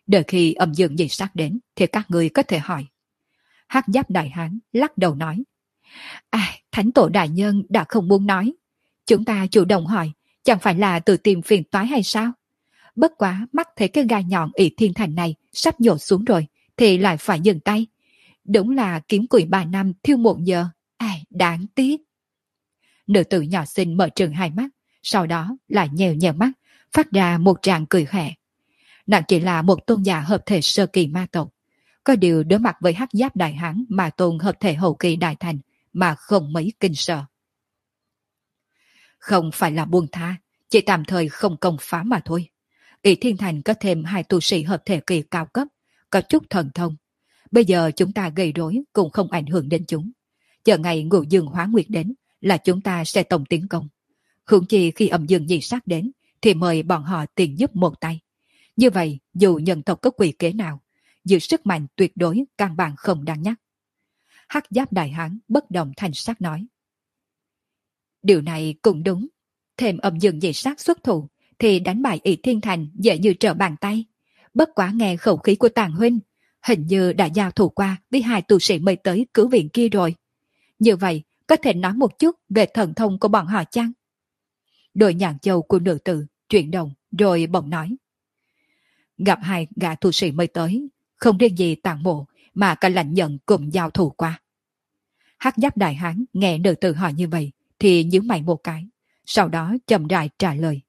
Đợi khi âm dương nhị sắc đến thì các người có thể hỏi. Hắc giáp đại hán lắc đầu nói. À, thánh tổ đại nhân đã không muốn nói. Chúng ta chủ động hỏi, chẳng phải là tự tìm phiền toái hay sao? Bất quá mắt thấy cái gai nhọn ỷ thiên thành này sắp nhổ xuống rồi, thì lại phải dừng tay. Đúng là kiếm củi ba năm thiêu một giờ. Ai, đáng tiếc. Nữ tử nhỏ xinh mở trừng hai mắt, sau đó lại nhèo nhèo mắt, phát ra một tràng cười khẽ. Nàng chỉ là một tôn giả hợp thể sơ kỳ ma tộc. Có điều đối mặt với hắc giáp đại hán mà tôn hợp thể hậu kỳ đại thành mà không mấy kinh sợ. Không phải là buông tha, chỉ tạm thời không công phá mà thôi. Ỷ Thiên Thành có thêm hai tu sĩ hợp thể kỳ cao cấp, có chút thần thông. Bây giờ chúng ta gây rối cũng không ảnh hưởng đến chúng. Chờ ngày ngũ dương hóa nguyệt đến là chúng ta sẽ tổng tiến công. Huống chi khi âm dương nhị sát đến thì mời bọn họ tiền giúp một tay. Như vậy dù nhân tộc có quỷ kế nào, giữ sức mạnh tuyệt đối căn bản không đáng nhắc. Hắc giáp đại hán bất động thanh sắc nói. Điều này cũng đúng. Thêm âm dương nhị sát xuất thủ thì đánh bại Ỷ Thiên Thành dễ như trở bàn tay. Bất quá nghe khẩu khí của Tàng huynh, hình như đã giao thủ qua với hai tu sĩ mới tới cứu viện kia rồi. Như vậy, có thể nói một chút về thần thông của bọn họ chăng? Đôi nhãn châu của nữ tử chuyển động rồi bỗng nói. Gặp hai gã tu sĩ mới tới, không riêng gì Tàng mộ mà cả lãnh nhận cùng giao thủ qua. Hắc giáp đại hán nghe nữ tử hỏi như vậy thì nhíu mày một cái, sau đó chậm rãi trả lời.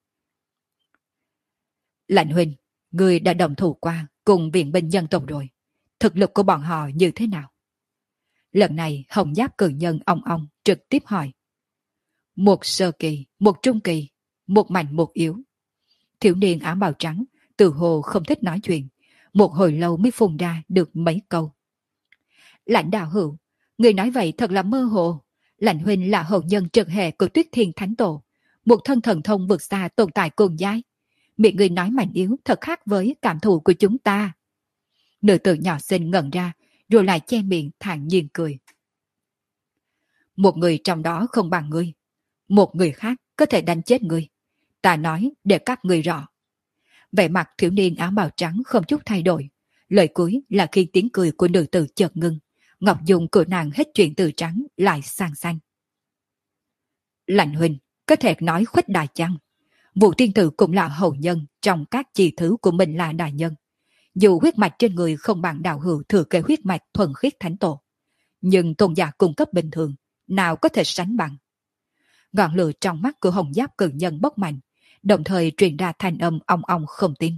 Lãnh huynh, người đã đồng thủ qua cùng viện binh dân tộc rồi. Thực lực của bọn họ như thế nào? Lần này hồng giáp cử nhân ong ong trực tiếp hỏi. Một sơ kỳ, một trung kỳ, một mạnh một yếu. Thiếu niên áo bào trắng từ hồ không thích nói chuyện, một hồi lâu mới phun ra được mấy câu. Lãnh đạo hữu, người nói vậy thật là mơ hồ. Lãnh huynh là hậu nhân trực hệ của Tuyết Thiên Thánh Tổ, một thân thần thông vượt xa tồn tại cùng giai. Miệng người nói mạnh yếu thật khác với cảm thụ của chúng ta. Nữ tử nhỏ xinh ngẩn ra, rồi lại che miệng thản nhiên cười. Một người trong đó không bằng ngươi, một người khác có thể đánh chết ngươi. Ta nói để các ngươi rõ. Vẻ mặt thiếu niên áo bào trắng không chút thay đổi. Lời cuối là khi tiếng cười của nữ tử chợt ngưng, Ngọc Dung của nàng hết chuyện từ trắng lại sang xanh. Lãnh huynh có thể nói khuếch đại chăng? Vũ tiên tử cũng là hậu nhân trong các chi thứ của mình là đại nhân. Dù huyết mạch trên người không bằng đạo hữu thừa kế huyết mạch thuần khiết thánh tổ, nhưng tôn giả cung cấp bình thường nào có thể sánh bằng. Ngọn lửa trong mắt của hồng giáp cử nhân bốc mạnh, đồng thời truyền ra thanh âm ong ong không tin.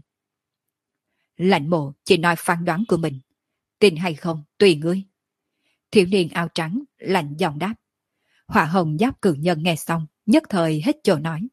Lãnh mộ chỉ nói phán đoán của mình, tin hay không tùy ngươi. Thiếu niên áo trắng lạnh giọng đáp. Hỏa hồng giáp cử nhân nghe xong nhất thời hết chỗ nói.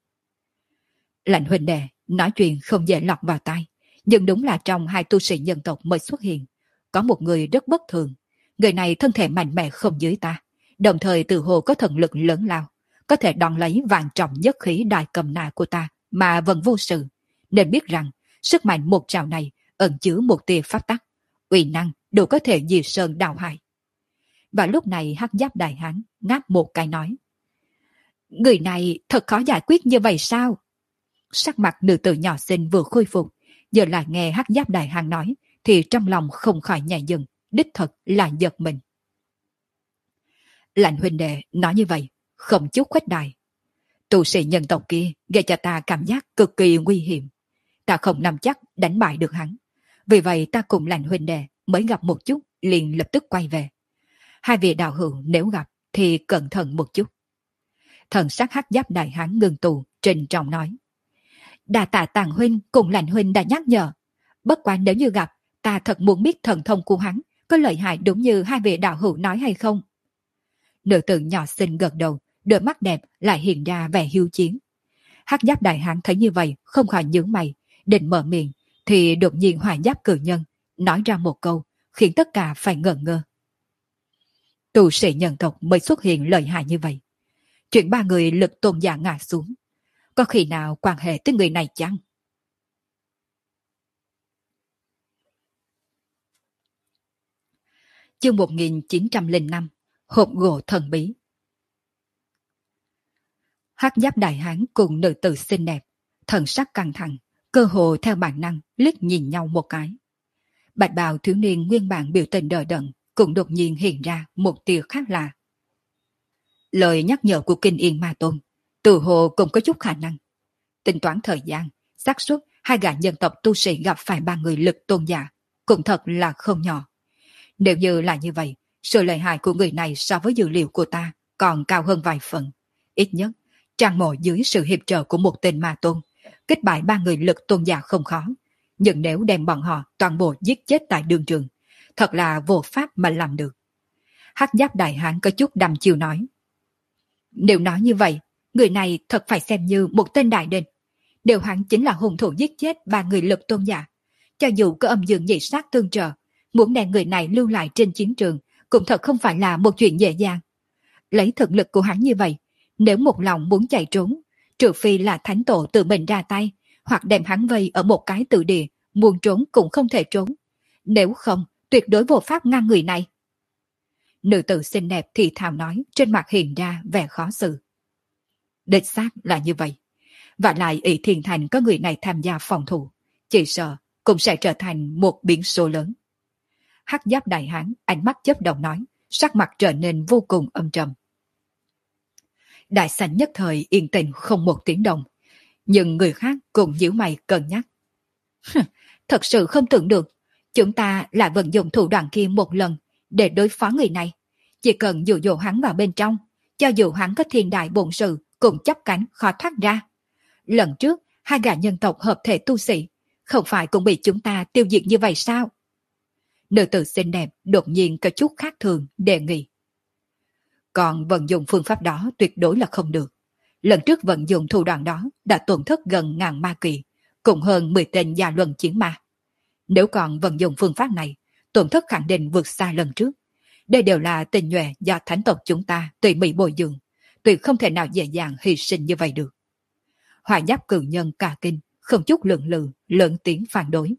Lãnh huynh đệ nói chuyện không dễ lọt vào tai, nhưng đúng là trong hai tu sĩ nhân tộc mới xuất hiện, có một người rất bất thường. Người này thân thể mạnh mẽ không dưới ta, đồng thời tự hồ có thần lực lớn lao, có thể đòn lấy vàng trọng nhất khí đại cầm nà của ta mà vẫn vô sự. Nên biết rằng sức mạnh một trào này ẩn chứa một tia pháp tắc, uy năng đủ có thể diệt sơn đào hải. Và lúc này hắc giáp đại hán ngáp một cái nói. Người này thật khó giải quyết như vậy sao? Sắc mặt nữ tử nhỏ xinh vừa khôi phục, giờ lại nghe hắc giáp đại hán nói thì trong lòng không khỏi nhẹ dừng, đích thật là giật mình. Lãnh huynh đệ nói như vậy không chút khuếch đại. Tu sĩ nhân tộc kia gây cho ta cảm giác cực kỳ nguy hiểm, ta không nắm chắc đánh bại được hắn. Vì vậy ta cùng Lãnh huynh đệ mới gặp một chút liền lập tức quay về. Hai vị đạo hữu nếu gặp thì cẩn thận một chút. Thần sắc hắc giáp đại hán ngưng tù trình trọng nói. Đà tạ Tàng huynh cùng Lãnh huynh đã nhắc nhở. Bất quá nếu như gặp, ta thật muốn biết thần thông của hắn có lợi hại đúng như hai vị đạo hữu nói hay không. Nữ tử nhỏ xinh gật đầu, đôi mắt đẹp lại hiện ra vẻ hiếu chiến. Hắc giáp đại hán thấy như vậy không khỏi nhướng mày, định mở miệng thì đột nhiên hỏa giáp cử nhân nói ra một câu khiến tất cả phải ngẩn ngơ. Tu sĩ nhân tộc mới xuất hiện lợi hại như vậy. Chuyện ba người lực tôn giả ngã xuống, có khi nào quan hệ tới người này chăng? Chương một nghìn chín trăm lẻ năm, hộp gỗ thần bí. Hắc giáp đại hán cùng nữ tử xinh đẹp, thần sắc căng thẳng, cơ hồ theo bản năng liếc nhìn nhau một cái. Bạch bào thiếu niên nguyên bản biểu tình đờ đẫn cũng đột nhiên hiện ra một tia khác lạ. Lời nhắc nhở của Kinh Yên Ma Tôn tự hồ cũng có chút khả năng. Tính toán thời gian, xác suất hai gã nhân tộc tu sĩ gặp phải ba người lực tôn giả cũng thật là không nhỏ. Nếu như là như vậy, sự lợi hại của người này so với dữ liệu của ta còn cao hơn vài phần. Ít nhất, Trang Mộ dưới sự hiệp trợ của một tên ma tôn, kích bại ba người lực tôn giả không khó. Nhưng nếu đem bọn họ toàn bộ giết chết tại đường trường, thật là vô pháp mà làm được. Hắc Giáp Đại Hán có chút đăm chiêu nói. Nếu nói như vậy, người này thật phải xem như một tên đại địch. Nếu hắn chính là hung thủ giết chết ba người lực tôn giả, cho dù có âm dương nhị sát tương trợ, muốn đem người này lưu lại trên chiến trường cũng thật không phải là một chuyện dễ dàng. Lấy thực lực của hắn như vậy, nếu một lòng muốn chạy trốn, trừ phi là thánh tổ tự mình ra tay, hoặc đem hắn vây ở một cái tự địa, muốn trốn cũng không thể trốn. Nếu không, tuyệt đối vô pháp ngăn người này. Nữ tử xinh đẹp thì thào nói, trên mặt hiện ra vẻ khó xử. Đích xác là như vậy. Và lại Ỷ Thiên Thành có người này tham gia phòng thủ, chỉ sợ cũng sẽ trở thành một biến số lớn. Hắc Giáp Đại Hán ánh mắt chớp động nói, sắc mặt trở nên vô cùng âm trầm. Đại sảnh nhất thời yên tĩnh không một tiếng động, nhưng người khác cũng nhíu mày cân nhắc. Thật sự không tưởng được, chúng ta lại vận dụng thủ đoạn kia một lần để đối phó người này. Chỉ cần dụ dỗ hắn vào bên trong, cho dù hắn có thiên đại bổn sự cũng chấp cánh khó thoát ra. Lần trước, hai gã nhân tộc hợp thể tu sĩ, không phải cũng bị chúng ta tiêu diệt như vậy sao? Nữ tử xinh đẹp đột nhiên có chút khác thường đề nghị. Còn vận dụng phương pháp đó tuyệt đối là không được. Lần trước vận dụng thủ đoạn đó đã tổn thất gần ngàn ma kỳ, cùng hơn mười tên gia luân chiến ma. Nếu còn vận dụng phương pháp này, tổn thất khẳng định vượt xa lần trước. Đây đều là tình nhuệ do thánh tộc chúng ta tùy mỹ bồi dưỡng, tuyệt không thể nào dễ dàng hy sinh như vậy được. Hỏa Giáp cử nhân cả kinh, không chút lượng lự, lớn tiếng phản đối.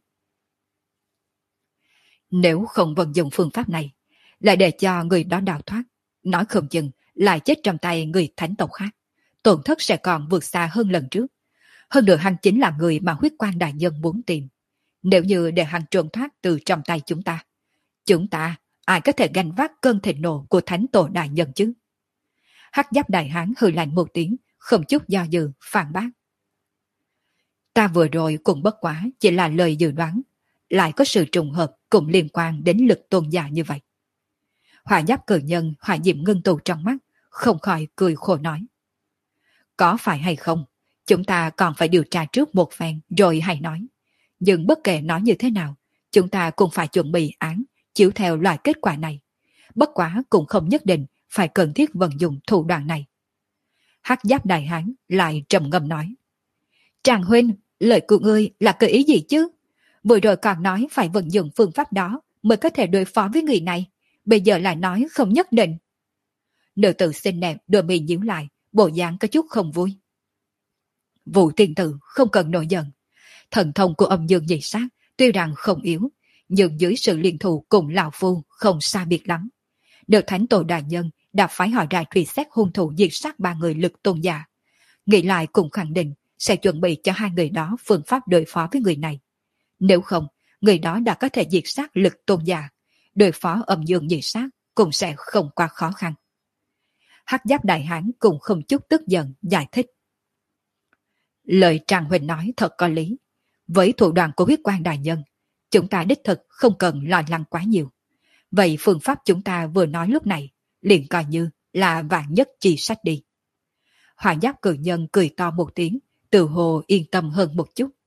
Nếu không vận dụng phương pháp này, lại để cho người đó đào thoát, nói không chừng lại chết trong tay người thánh tộc khác, tổn thất sẽ còn vượt xa hơn lần trước. Hơn nữa hắn chính là người mà huyết quan đại nhân muốn tìm. Nếu như để hắn trốn thoát từ trong tay chúng ta, chúng ta ai có thể gánh vác cơn thịnh nộ của thánh tổ đại nhân chứ? Hắc Giáp Đại Hán hừ lạnh một tiếng, không chút do dự phản bác. Ta vừa rồi cũng bất quá chỉ là lời dự đoán, lại có sự trùng hợp cũng liên quan đến lực tôn giả như vậy. Hỏa Giáp cử nhân hỏa diệm ngưng tụ trong mắt, không khỏi cười khổ nói. Có phải hay không, chúng ta còn phải điều tra trước một phen rồi hay nói. Nhưng bất kể nói như thế nào, chúng ta cũng phải chuẩn bị án, chiếu theo loại kết quả này. Bất quá cũng không nhất định phải cần thiết vận dụng thủ đoạn này. Hắc Giáp Đại Hán lại trầm ngâm nói. Tràng huynh, lời của ngươi là cơ ý gì chứ? Vừa rồi còn nói phải vận dụng phương pháp đó mới có thể đối phó với người này. Bây giờ lại nói không nhất định. Nữ tử xinh đẹp đôi mi nhíu lại, bộ dáng có chút không vui. Vũ tiên tử không cần nổi giận. Thần thông của âm dương nhị sát tuy rằng không yếu, nhưng dưới sự liên thủ cùng lão phu không xa biệt lắm. Nếu thánh tổ đại nhân đã phái họ ra truy xét hung thủ diệt sát ba người lực tôn giả, nghĩ lại cũng khẳng định sẽ chuẩn bị cho hai người đó phương pháp đối phó với người này. Nếu không, người đó đã có thể diệt sát lực tôn giả, đối phó âm dương nhị sát cũng sẽ không quá khó khăn. Hắc Giáp Đại Hán cũng không chút tức giận giải thích. Lời Trang Huỳnh nói thật có lý. Với thủ đoạn của huyết quan đại nhân, chúng ta đích thực không cần lo lắng quá nhiều. Vậy phương pháp chúng ta vừa nói lúc này liền coi như là vạn nhất chi sách đi. Hỏa Giáp cử nhân cười to một tiếng, tự hồ yên tâm hơn một chút.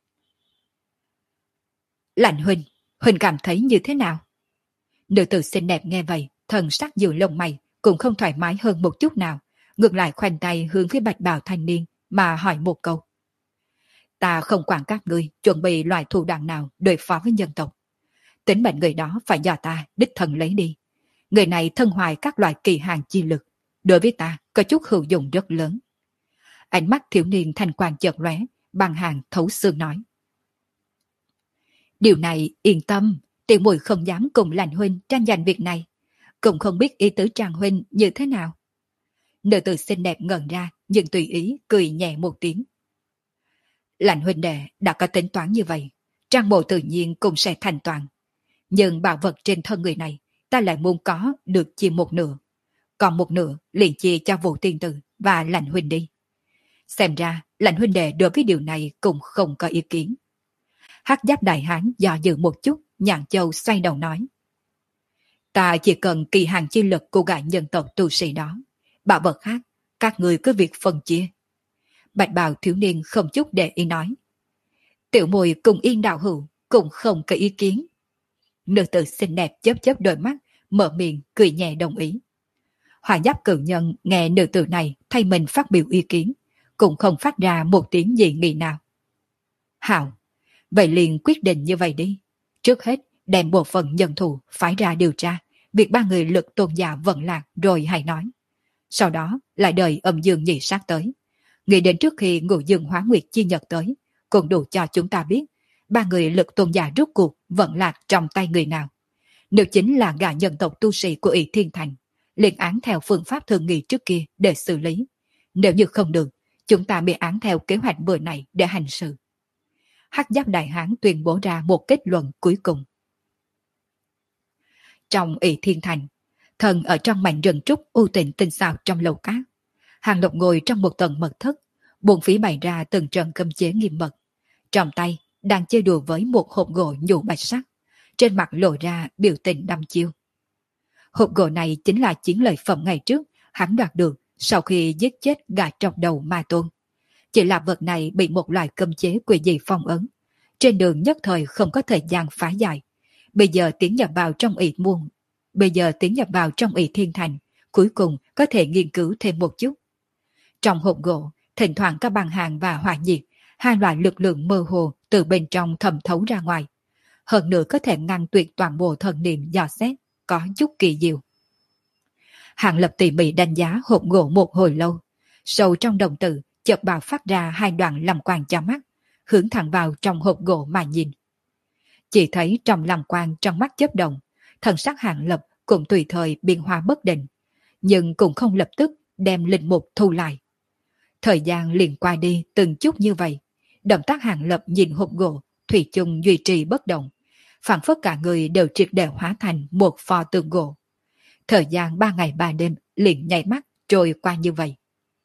Lạnh Huỳnh, Huỳnh cảm thấy như thế nào? Nữ tử xinh đẹp nghe vậy, thần sắc giữa lông mày cũng không thoải mái hơn một chút nào, ngược lại khoanh tay hướng phía bạch bào thanh niên mà hỏi một câu. Ta không quản các ngươi chuẩn bị loại thủ đoạn nào đối phó với nhân tộc. Tính mệnh người đó phải do ta đích thân lấy đi. Người này thân hoài các loại kỳ hàng chi lực, đối với ta có chút hữu dụng rất lớn. Ánh mắt thiếu niên thanh quang chợt lóe, bằng hàng thấu xương nói. Điều này yên tâm, tiểu muội không dám cùng Lạnh huynh tranh giành việc này, cũng không biết ý tứ Trang huynh như thế nào. Nữ tử xinh đẹp ngẩn ra, nhưng tùy ý cười nhẹ một tiếng. Lạnh huynh đệ đã có tính toán như vậy, trang bộ tự nhiên cũng sẽ thành toàn. Nhưng bảo vật trên thân người này, ta lại muốn có được chia một nửa. Còn một nửa liền chia cho Vũ Tiên Tử và Lạnh huynh đi. Xem ra, Lạnh huynh đệ đối với điều này cũng không có ý kiến. Hắc Giáp Đại Hán dò dự một chút, Nhạn Châu xoay đầu nói. Ta chỉ cần kỳ hàng chi lực của gã nhân tộc tu sĩ đó. Bảo vật khác, các người cứ việc phân chia. Bạch bào thiếu niên không chút để ý nói. Tiểu mùi cùng Yên đạo hữu cũng không có ý kiến. Nữ tử xinh đẹp chớp chớp đôi mắt, mở miệng cười nhẹ đồng ý. Hỏa Giáp cử nhân nghe nữ tử này thay mình phát biểu ý kiến, cũng không phát ra một tiếng gì nghị nào. Hảo, vậy liền quyết định như vậy đi. Trước hết đem bộ phận nhân thủ phái ra điều tra việc ba người Lực tôn giả vận lạc rồi hãy nói. Sau đó lại đợi âm dương nhị sát tới. Nghĩ đến trước khi ngũ dương hóa nguyệt chi nhật tới, cũng đủ cho chúng ta biết ba người Lực tôn giả rốt cuộc vận lạc trong tay người nào. Nếu chính là gã nhân tộc tu sĩ của ỷ Thiên Thành, liền án theo phương pháp thường nghị trước kia để xử lý. Nếu như không được, chúng ta bị án theo kế hoạch vừa này để hành sự. Hắc Giáp Đại Hán tuyên bố ra một kết luận cuối cùng. Trong ỷ Thiên Thành, thần ở trong mảnh rừng trúc u tịnh tinh xào trong lầu cát. Hàng Lộc ngồi trong một tầng mật thất, buồn phí bày ra từng trận cấm chế nghiêm mật. Trong tay đang chơi đùa với một hộp gỗ nhũ bạch sắc, trên mặt lộ ra biểu tình đăm chiêu. Hộp gỗ này chính là chiến lợi phẩm ngày trước hắn đoạt được sau khi giết chết gã trọc đầu Ma Tôn. Chỉ là vật này bị một loại cấm chế quỷ dị phong ấn, trên đường nhất thời không có thời gian phá giải. Bây giờ tiến nhập vào trong ỷ muôn, bây giờ tiến nhập vào trong ỷ Thiên Thành, cuối cùng có thể nghiên cứu thêm một chút. Trong hộp gỗ, thỉnh thoảng các băng hàng và hỏa nhiệt, hai loại lực lượng mơ hồ từ bên trong thẩm thấu ra ngoài. Hơn nữa có thể ngăn tuyệt toàn bộ thần niệm dò xét, có chút kỳ diệu. Hàng Lập tỉ mỉ đánh giá hộp gỗ một hồi lâu, sâu trong đồng tử chợt bạo phát ra hai đoạn làm quang cho mắt, hướng thẳng vào trong hộp gỗ mà nhìn. Chỉ thấy trong làm quang trong mắt chớp động, thần sắc Hàng Lập cũng tùy thời biến hóa bất định, nhưng cũng không lập tức đem linh mục thu lại. Thời gian liền qua đi từng chút như vậy, động tác Hàng Lập nhìn hộp gỗ thủy chung duy trì bất động, phảng phất cả người đều triệt để hóa thành một pho tượng gỗ. Thời gian ba ngày ba đêm liền nhảy mắt trôi qua như vậy.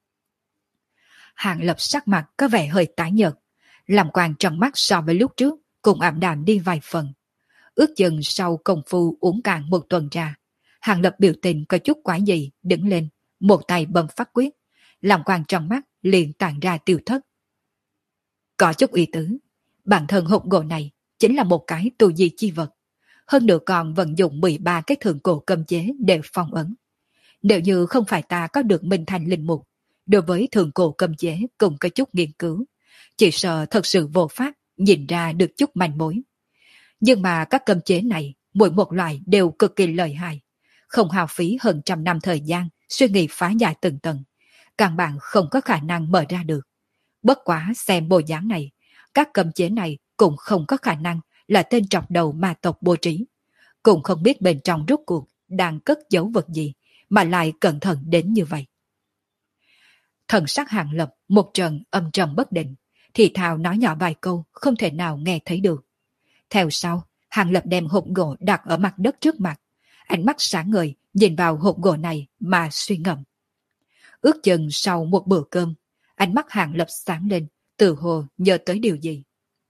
Hàng Lập sắc mặt có vẻ hơi tái nhợt, làm quang trong mắt so với lúc trước cũng ảm đạm đi vài phần. Ước chừng sau công phu uống cạn một tuần trà, Hàng Lập biểu tình có chút quái dị đứng lên, một tay bấm phát quyết, làm quang trong mắt liền tản ra tiêu thất. Có chút ý tứ, bản thân hộp gỗ này chính là một cái tu di chi vật, hơn nữa còn vận dụng mười ba cái thượng cổ cấm chế để phong ấn. Nếu như không phải ta có được minh thành linh mục, đối với thượng cổ cấm chế cũng có chút nghiên cứu, chỉ sợ thật sự vô pháp nhìn ra được chút manh mối. Nhưng mà các cấm chế này, mỗi một loại đều cực kỳ lợi hại, không hao phí hơn trăm năm thời gian suy nghĩ phá giải từng tầng, căn bản không có khả năng mở ra được. Bất quá xem bộ dáng này, các cấm chế này cũng không có khả năng là tên trọc đầu ma tộc bố trí, cũng không biết bên trong rốt cuộc đang cất giấu vật gì mà lại cẩn thận đến như vậy. Thần sắc Hàng Lập một trận âm trầm bất định, thì thào nói nhỏ vài câu không thể nào nghe thấy được. Theo sau, Hàng Lập đem hộp gỗ đặt ở mặt đất trước mặt, ánh mắt sáng ngời nhìn vào hộp gỗ này mà suy ngẫm. Ước chừng sau một bữa cơm, ánh mắt Hàng Lập sáng lên, tự hồ nhớ tới điều gì.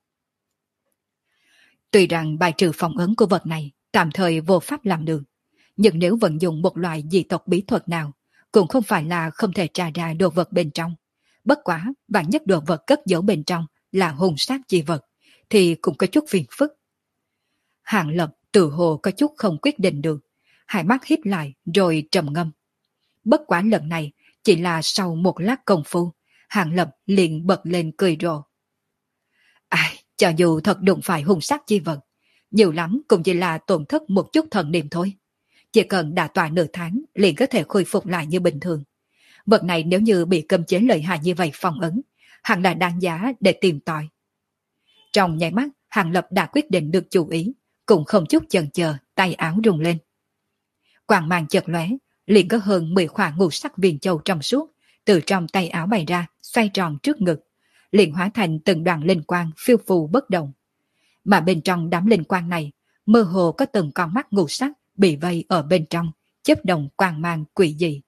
Tuy rằng bài trừ phong ấn của vật này tạm thời vô pháp làm được, nhưng nếu vận dụng một loại dị tộc bí thuật nào, cũng không phải là không thể tra ra đồ vật bên trong. Bất quá, vạn nhất đồ vật cất giấu bên trong là hung sát chi vật, thì cũng có chút phiền phức. Hàng Lập tự hồ có chút không quyết định được, hai mắt híp lại rồi trầm ngâm. Bất quá lần này, chỉ là sau một lát công phu, Hàng Lập liền bật lên cười rộ. Ai, cho dù thật đụng phải hung sát chi vật, nhiều lắm cũng chỉ là tổn thất một chút thần niệm thôi. Chỉ cần đã tọa nửa tháng liền có thể khôi phục lại như bình thường. Vật này nếu như bị cấm chế lợi hại như vậy phong ấn, hẳn là đáng giá để tìm tòi. Trong nháy mắt, Hàng Lập đã quyết định được chủ ý, cũng không chút chần chờ, tay áo rung lên. Quang mang chợt lóe, liền có hơn mười khỏa ngũ sắc viên châu trong suốt, từ trong tay áo bày ra, xoay tròn trước ngực, liền hóa thành từng đoàn linh quang phiêu phù bất động. Mà bên trong đám linh quang này, mơ hồ có từng con mắt ngũ sắc bị vây ở bên trong, chớp động quang mang quỷ dị.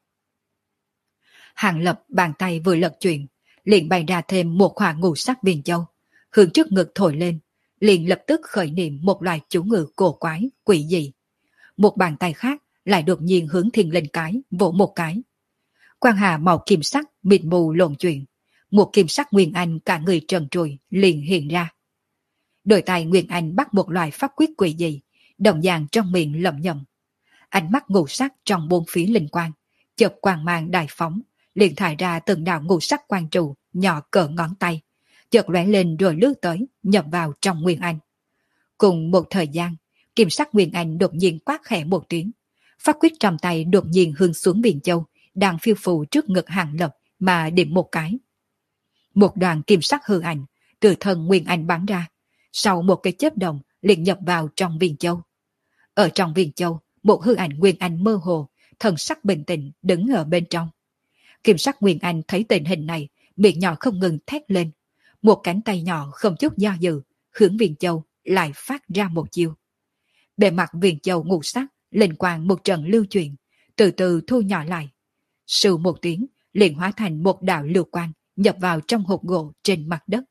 Hàng Lập bàn tay vừa lật chuyển, liền bày ra thêm một khỏa ngũ sắc viên châu, hướng trước ngực thổi lên, liền lập tức khởi niệm một loài chú ngữ cổ quái, quỷ dị. Một bàn tay khác lại đột nhiên hướng thiên linh cái, vỗ một cái. Quang hà màu kim sắc mịt mù lộn chuyển, một kim sắc Nguyên Anh cả người trần trụi liền hiện ra. Đôi tay Nguyên Anh bắt một loài pháp quyết quỷ dị, đồng dạng trong miệng lẩm nhẩm. Ánh mắt ngũ sắc trong bốn phía linh quang, chợt quang mang đại phóng, liền thải ra từng đạo ngũ sắc quang trụ nhỏ cỡ ngón tay, chợt lóe lên rồi lướt tới, nhập vào trong Nguyên Anh. Cùng một thời gian, kim sắc Nguyên Anh đột nhiên quát khẽ một tiếng, pháp quyết trong tay đột nhiên hướng xuống biển châu, đang phiêu phù trước ngực Hàng Lập mà điểm một cái. Một đoàn kim sắc hư ảnh từ thân Nguyên Anh bắn ra, sau một cái chớp động liền nhập vào trong viên châu. Ở trong viên châu, một hư ảnh Nguyên Anh mơ hồ, thần sắc bình tĩnh đứng ở bên trong. Kim sắc Nguyên Anh thấy tình hình này, miệng nhỏ không ngừng thét lên, một cánh tay nhỏ không chút do dự, hướng viên châu lại phát ra một chiêu. Bề mặt viên châu ngũ sắc, linh quang một trận lưu chuyển, từ từ thu nhỏ lại. Sưu một tiếng, liền hóa thành một đạo lưu quang, nhập vào trong hộp gỗ trên mặt đất.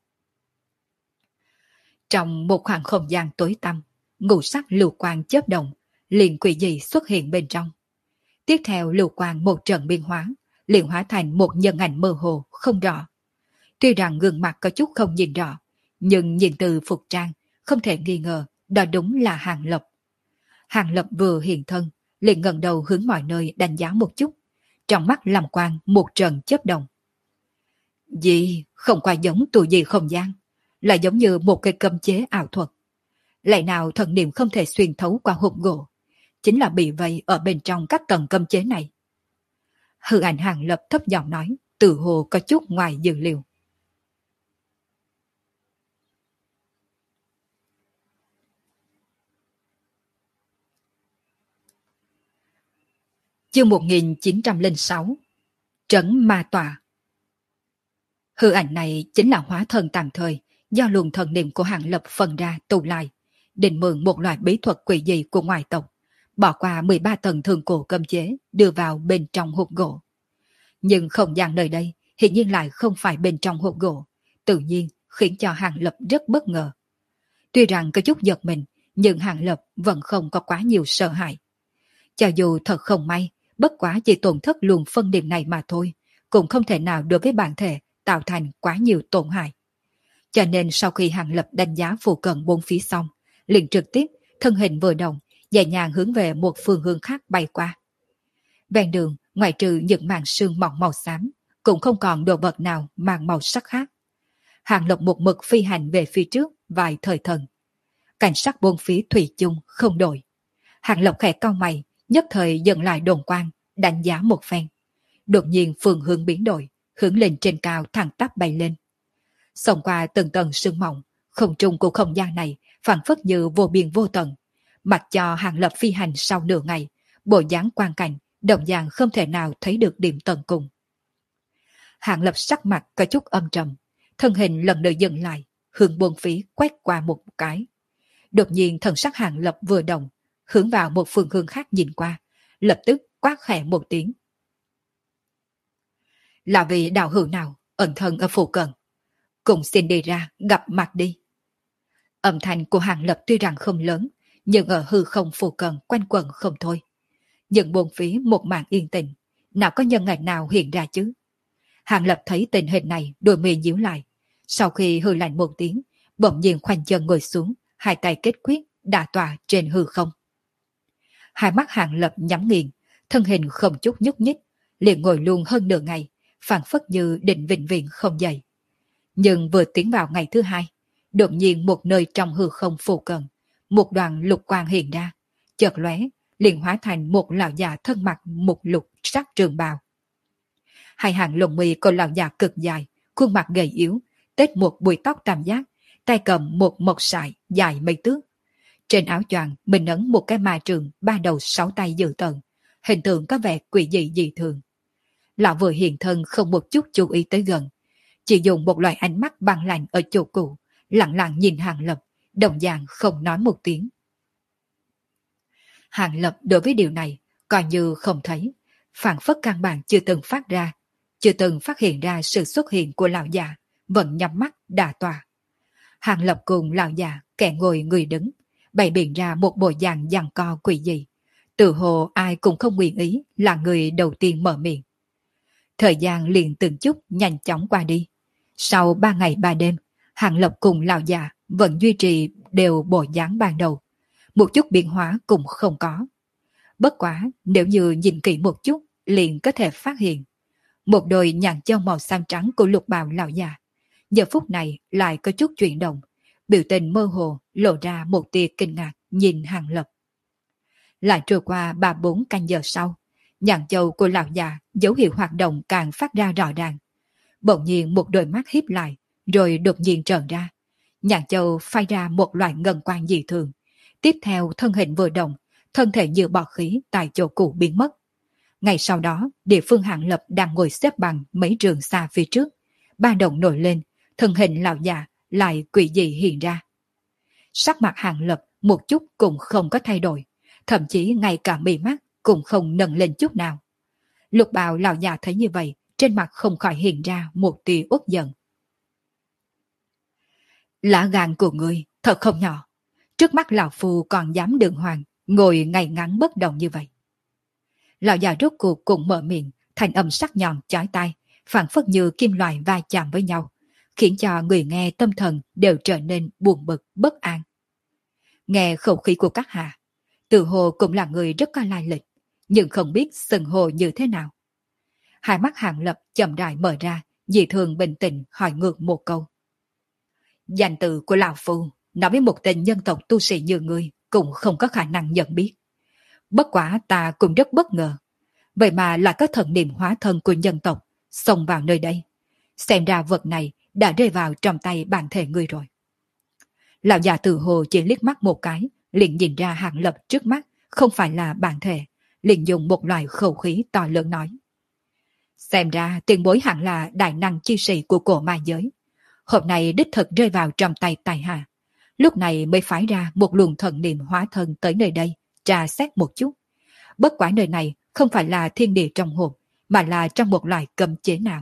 Trong một khoảng không gian tối tăm, ngũ sắc lưu quang chớp động, liền quỷ dị xuất hiện bên trong. Tiếp theo lưu quang một trận biến hóa, liền hóa thành một nhân ảnh mơ hồ, không rõ. Tuy rằng gương mặt có chút không nhìn rõ, nhưng nhìn từ phục trang, không thể nghi ngờ, đó đúng là Hàng Lập. Hàng Lập vừa hiện thân, liền ngẩng đầu hướng mọi nơi đánh giá một chút, trong mắt làm quang một trận chớp động. Gì, không qua giống tù gì không gian, là giống như một cây cấm chế ảo thuật. Lại nào thần niệm không thể xuyên thấu qua hộp gỗ, chính là bị vây ở bên trong các tầng cấm chế này. Hư ảnh Hàng Lập thấp giọng nói, từ hồ có chút ngoài dự liệu. Chương một nghìn chín trăm lẻ sáu Trấn Ma Tọa. Hư ảnh này chính là hóa thân tạm thời do luồng thần niệm của Hàng Lập phân ra tụ lại, định mượn một loại bí thuật quỷ dị của ngoại tộc, bỏ qua mười ba tầng thường cổ cấm chế đưa vào bên trong hộp gỗ. Nhưng không gian nơi đây hiện nhiên lại không phải bên trong hộp gỗ, tự nhiên khiến cho Hàng Lập rất bất ngờ. Tuy rằng có chút giật mình, nhưng Hàng Lập vẫn không có quá nhiều sợ hãi. Cho dù thật không may, bất quá chỉ tổn thất luồng phân điểm này mà thôi, cũng không thể nào đối với bản thể tạo thành quá nhiều tổn hại. Cho nên sau khi Hàng Lập đánh giá phù cận bốn phía xong, liền trực tiếp thân hình vừa động, nhẹ nhàng hướng về một phương hướng khác bay qua. Ven đường, ngoại trừ những màn sương mỏng màu xám, cũng không còn đồ vật nào mang màu sắc khác. Hàng Lập một mực phi hành về phía trước vài thời thần. Cảnh sắc bốn phía thủy chung không đổi. Hàng Lập khẽ cau mày, nhất thời dừng lại đồn quang, đánh giá một phen. Đột nhiên phương hướng biến đổi, hướng lên trên cao thẳng tắp bay lên. Xông qua từng tầng sương mỏng, không trung của không gian này phảng phất như vô biên vô tận. Mặc cho Hàng Lập phi hành sau nửa ngày, bộ dáng quang cảnh đồng dạng không thể nào thấy được điểm tận cùng. Hàng Lập sắc mặt có chút âm trầm, thân hình lần nữa dừng lại, hướng buông phí quét qua một cái. Đột nhiên thần sắc Hàng Lập vừa động, hướng vào một phương hướng khác nhìn qua, lập tức quát khẽ một tiếng. Là vì đạo hữu nào ẩn thân ở phụ cận, cùng xin đi ra gặp mặt đi. Âm thanh của Hàng Lập tuy rằng không lớn, nhưng ở hư không phụ cận quanh quẩn không thôi. Những buồn phí một màn yên tĩnh, nào có nhân ảnh nào hiện ra chứ. Hàng Lập thấy tình hình này, đôi mi nhíu lại. Sau khi hư lạnh một tiếng, bỗng nhiên khoanh chân ngồi xuống, hai tay kết quyết, đả tọa trên hư không. Hai mắt Hàng Lập nhắm nghiền, thân hình không chút nhúc nhích, liền ngồi luôn hơn nửa ngày, phảng phất như định vĩnh viễn không dậy. Nhưng vừa tiến vào ngày thứ hai, đột nhiên một nơi trong hư không phụ cận, một đoàn lục quang hiện ra, chợt lóe, liền hóa thành một lão già thân mặc một lục sắc trường bào. Hai hàng lồng mi của lão già cực dài, khuôn mặt gầy yếu, tết một bụi tóc tam giác, tay cầm một mộc sải dài mấy thước. Trên áo choàng mình ấn một cái ma trường ba đầu sáu tay dự tợn, hình tượng có vẻ quỷ dị dị thường. Lão vừa hiện thân không một chút chú ý tới gần, chỉ dùng một loại ánh mắt băng lạnh ở chỗ cũ, lặng lặng nhìn Hàng Lập, đồng dạng không nói một tiếng. Hàng Lập đối với điều này, coi như không thấy, phản phất căn bản chưa từng phát ra, chưa từng phát hiện ra sự xuất hiện của lão già, vẫn nhắm mắt đà tòa. Hàng Lập cùng lão già, kẻ ngồi người đứng, bày biện ra một bộ dạng giằng co quỷ dị. Tự hồ ai cũng không nguyện ý là người đầu tiên mở miệng. Thời gian liền từng chút nhanh chóng qua đi. Sau ba ngày ba đêm, Hàng Lập cùng lão già vẫn duy trì đều bộ dáng ban đầu. Một chút biến hóa cũng không có. Bất quá, nếu như nhìn kỹ một chút, liền có thể phát hiện. Một đôi nhàn châu màu xám trắng của lục bào lão già, giờ phút này lại có chút chuyển động, biểu tình mơ hồ lộ ra một tia kinh ngạc nhìn Hàng Lập. Lại trôi qua ba bốn canh giờ sau, nhàn châu của lão già dấu hiệu hoạt động càng phát ra rõ ràng. Bỗng nhiên một đôi mắt híp lại, rồi đột nhiên trợn ra. Nhàn châu phai ra một loại ngân quang dị thường. Tiếp theo thân hình vừa động, thân thể như bọt khí tại chỗ cũ biến mất. Ngày sau đó, địa phương Hàng Lập đang ngồi xếp bằng mấy trường xa phía trước. Ba động nổi lên, thân hình lão già lại quỷ dị hiện ra. Sắc mặt Hàng Lập một chút cũng không có thay đổi, thậm chí ngay cả mí mắt cũng không nâng lên chút nào. Lục bào lão già thấy như vậy, trên mặt không khỏi hiện ra một tia uất giận. Lá gan của ngươi thật không nhỏ. Trước mắt lão phu còn dám đường hoàng, ngồi ngay ngắn bất động như vậy. Lão già rốt cuộc cũng mở miệng, thành âm sắc nhọn chói tai, phảng phất như kim loại va chạm với nhau, khiến cho người nghe tâm thần đều trở nên buồn bực, bất an. Nghe khẩu khí của các hạ, tự hồ cũng là người rất có lai lịch, nhưng không biết xưng hồ như thế nào. Hai mắt Hàng Lập chậm rãi mở ra, dị thường bình tĩnh hỏi ngược một câu. Danh tự của lão phu, nói với một tên nhân tộc tu sĩ như ngươi cũng không có khả năng nhận biết. Bất quả ta cũng rất bất ngờ. Vậy mà lại có thần niệm hóa thân của nhân tộc xông vào nơi đây. Xem ra vật này đã rơi vào trong tay bản thể ngươi rồi. Lão già tự hồ chỉ liếc mắt một cái, liền nhìn ra Hàng Lập trước mắt không phải là bản thể, liền dùng một loại khẩu khí to lớn nói. Xem ra tiền bối hẳn là đại năng chi sĩ của cổ ma giới. Hôm nay đích thực rơi vào trong tay tài hạ. Lúc này mới phái ra một luồng thần niệm hóa thân tới nơi đây, tra xét một chút. Bất quả nơi này không phải là thiên địa trong hồn, mà là trong một loại cấm chế nào.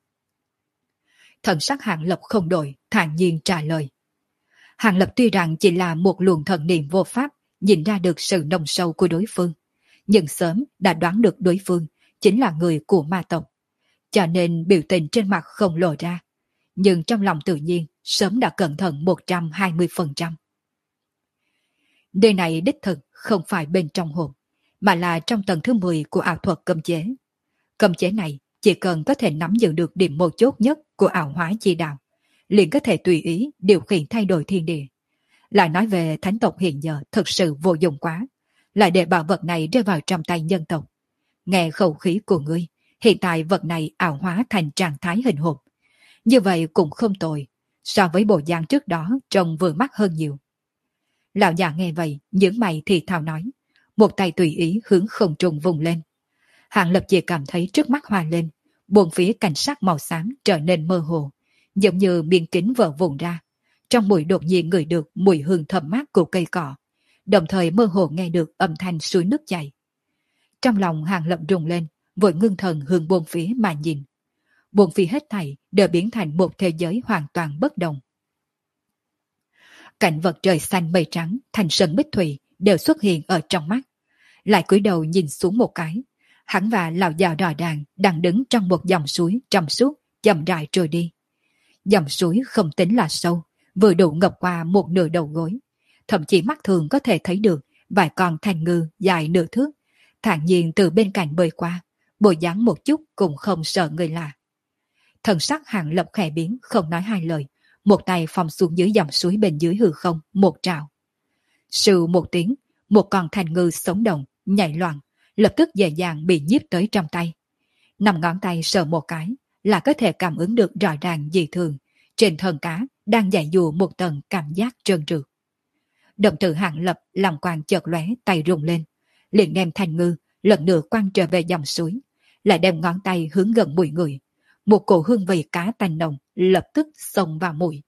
Thần sắc Hàng Lập không đổi, thản nhiên trả lời. Hàng Lập tuy rằng chỉ là một luồng thần niệm vô pháp, nhìn ra được sự nồng sâu của đối phương, nhưng sớm đã đoán được đối phương chính là người của ma tộc, cho nên biểu tình trên mặt không lộ ra, nhưng trong lòng tự nhiên sớm đã cẩn thận một trăm hai mươi phần trăm. Nơi này đích thực không phải bên trong hồn, mà là trong tầng thứ mười của ảo thuật cấm chế. Cấm chế này chỉ cần có thể nắm giữ được điểm mấu chốt nhất của ảo hóa chi đạo, liền có thể tùy ý điều khiển thay đổi thiên địa. Lại nói về thánh tộc hiện giờ thực sự vô dụng quá, lại để bảo vật này rơi vào trong tay nhân tộc. Nghe khẩu khí của ngươi, hiện tại vật này ảo hóa thành trạng thái hình hộp. Như vậy cũng không tồi, so với bộ dáng trước đó trông vừa mắt hơn nhiều. Lão già nghe vậy, nhướng mày thì thào nói, một tay tùy ý hướng không trung vùng lên. Hàng Lập chỉ cảm thấy trước mắt hoa lên, buồn phía cảnh sắc màu xám trở nên mơ hồ, giống như miếng kính vỡ vụn ra. Trong mũi đột nhiên ngửi được mùi hương thơm mát của cây cỏ, đồng thời mơ hồ nghe được âm thanh suối nước chảy. Trong lòng Hàng Lập rùng lên, vội ngưng thần hướng bốn phía mà nhìn. Bốn phía hết thảy đều biến thành một thế giới hoàn toàn bất đồng. Cảnh vật trời xanh mây trắng, thành sơn bích thủy đều xuất hiện ở trong mắt. Lại cúi đầu nhìn xuống một cái, hắn và lão già đỏ đàn đang đứng trong một dòng suối trong suốt chậm rãi trôi đi. Dòng suối không tính là sâu, vừa đủ ngập qua một nửa đầu gối, thậm chí mắt thường có thể thấy được vài con thanh ngư dài nửa thước, thản nhiên từ bên cạnh bơi qua, bộ dáng một chút cũng không sợ người lạ. Thần sắc Hàng Lập khẽ biến, không nói hai lời, một tay phòng xuống dưới dòng suối bên dưới hư không, một trào. Sừ một tiếng, một con thanh ngư sống động, nhảy loạn, lập tức dễ dàng bị nhiếp tới trong tay. Nằm ngón tay sờ một cái, là có thể cảm ứng được rõ ràng dị thường, trên thân cá đang dạy dùa một tầng cảm giác trơn trượt. Động tử Hàng Lập lòng quang chợt lóe, tay rung lên, liền đem thanh ngư lần nữa quăng trở về dòng suối, lại đem ngón tay hướng gần mũi người. Một cổ hương vị cá tanh nồng lập tức xông vào mũi.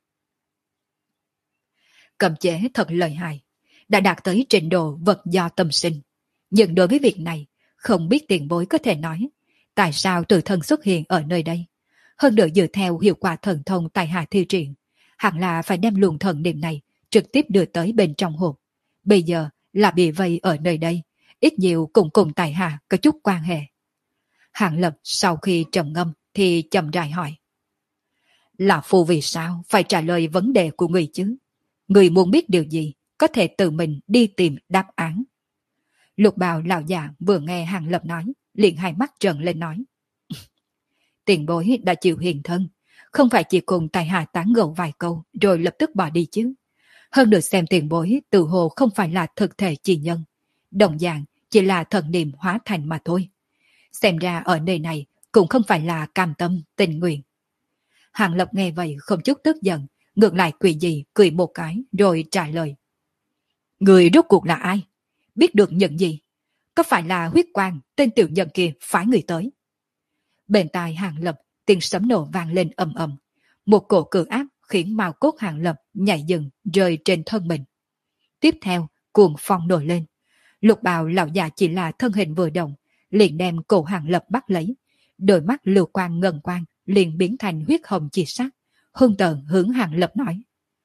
Cấm chế thật lợi hại, đã đạt tới trình độ vật do tâm sinh. Nhưng đối với việc này, không biết tiền bối có thể nói, tại sao tự thân xuất hiện ở nơi đây. Hơn nữa dựa theo hiệu quả thần thông tài hạ thi triển, hẳn là phải đem luồng thần niệm này trực tiếp đưa tới bên trong hộp. Bây giờ là bị vây ở nơi đây, ít nhiều cũng cùng tài hạ có chút quan hệ. Hạng Lập sau khi trầm ngâm thì chậm rãi hỏi. Lão Phu vì sao phải trả lời vấn đề của người chứ? Người muốn biết điều gì, có thể tự mình đi tìm đáp án. Lục bào lão già vừa nghe Hạng Lập nói, liền hai mắt trợn lên nói. Tiền bối đã chịu hiện thân, không phải chỉ cùng tài hạ tán gẫu vài câu rồi lập tức bỏ đi chứ. Hơn được xem tiền bối tự hồ không phải là thực thể chi nhân, đồng dạng chỉ là thần niệm hóa thành mà thôi. Xem ra ở nơi này cũng không phải là cam tâm tình nguyện. Hạng Lập nghe vậy không chút tức giận, ngược lại quỷ gì cười một cái rồi trả lời. Người rốt cuộc là ai? Biết được những gì? Có phải là huyết quang tên tiểu nhân kia phái người tới? Bên tai Hạng Lập tiếng sấm nổ vang lên ầm ầm, một cổ cự áp khiến mao cốt Hạng Lập nhảy dừng rơi trên thân mình. Tiếp theo cuồng phong nổi lên, lục bào lão già chỉ là thân hình vừa động, liền đem cổ Hạng Lập bắt lấy, đôi mắt lưu quang ngân quang liền biến thành huyết hồng chi sắc, hung tợn hướng Hạng Lập nói.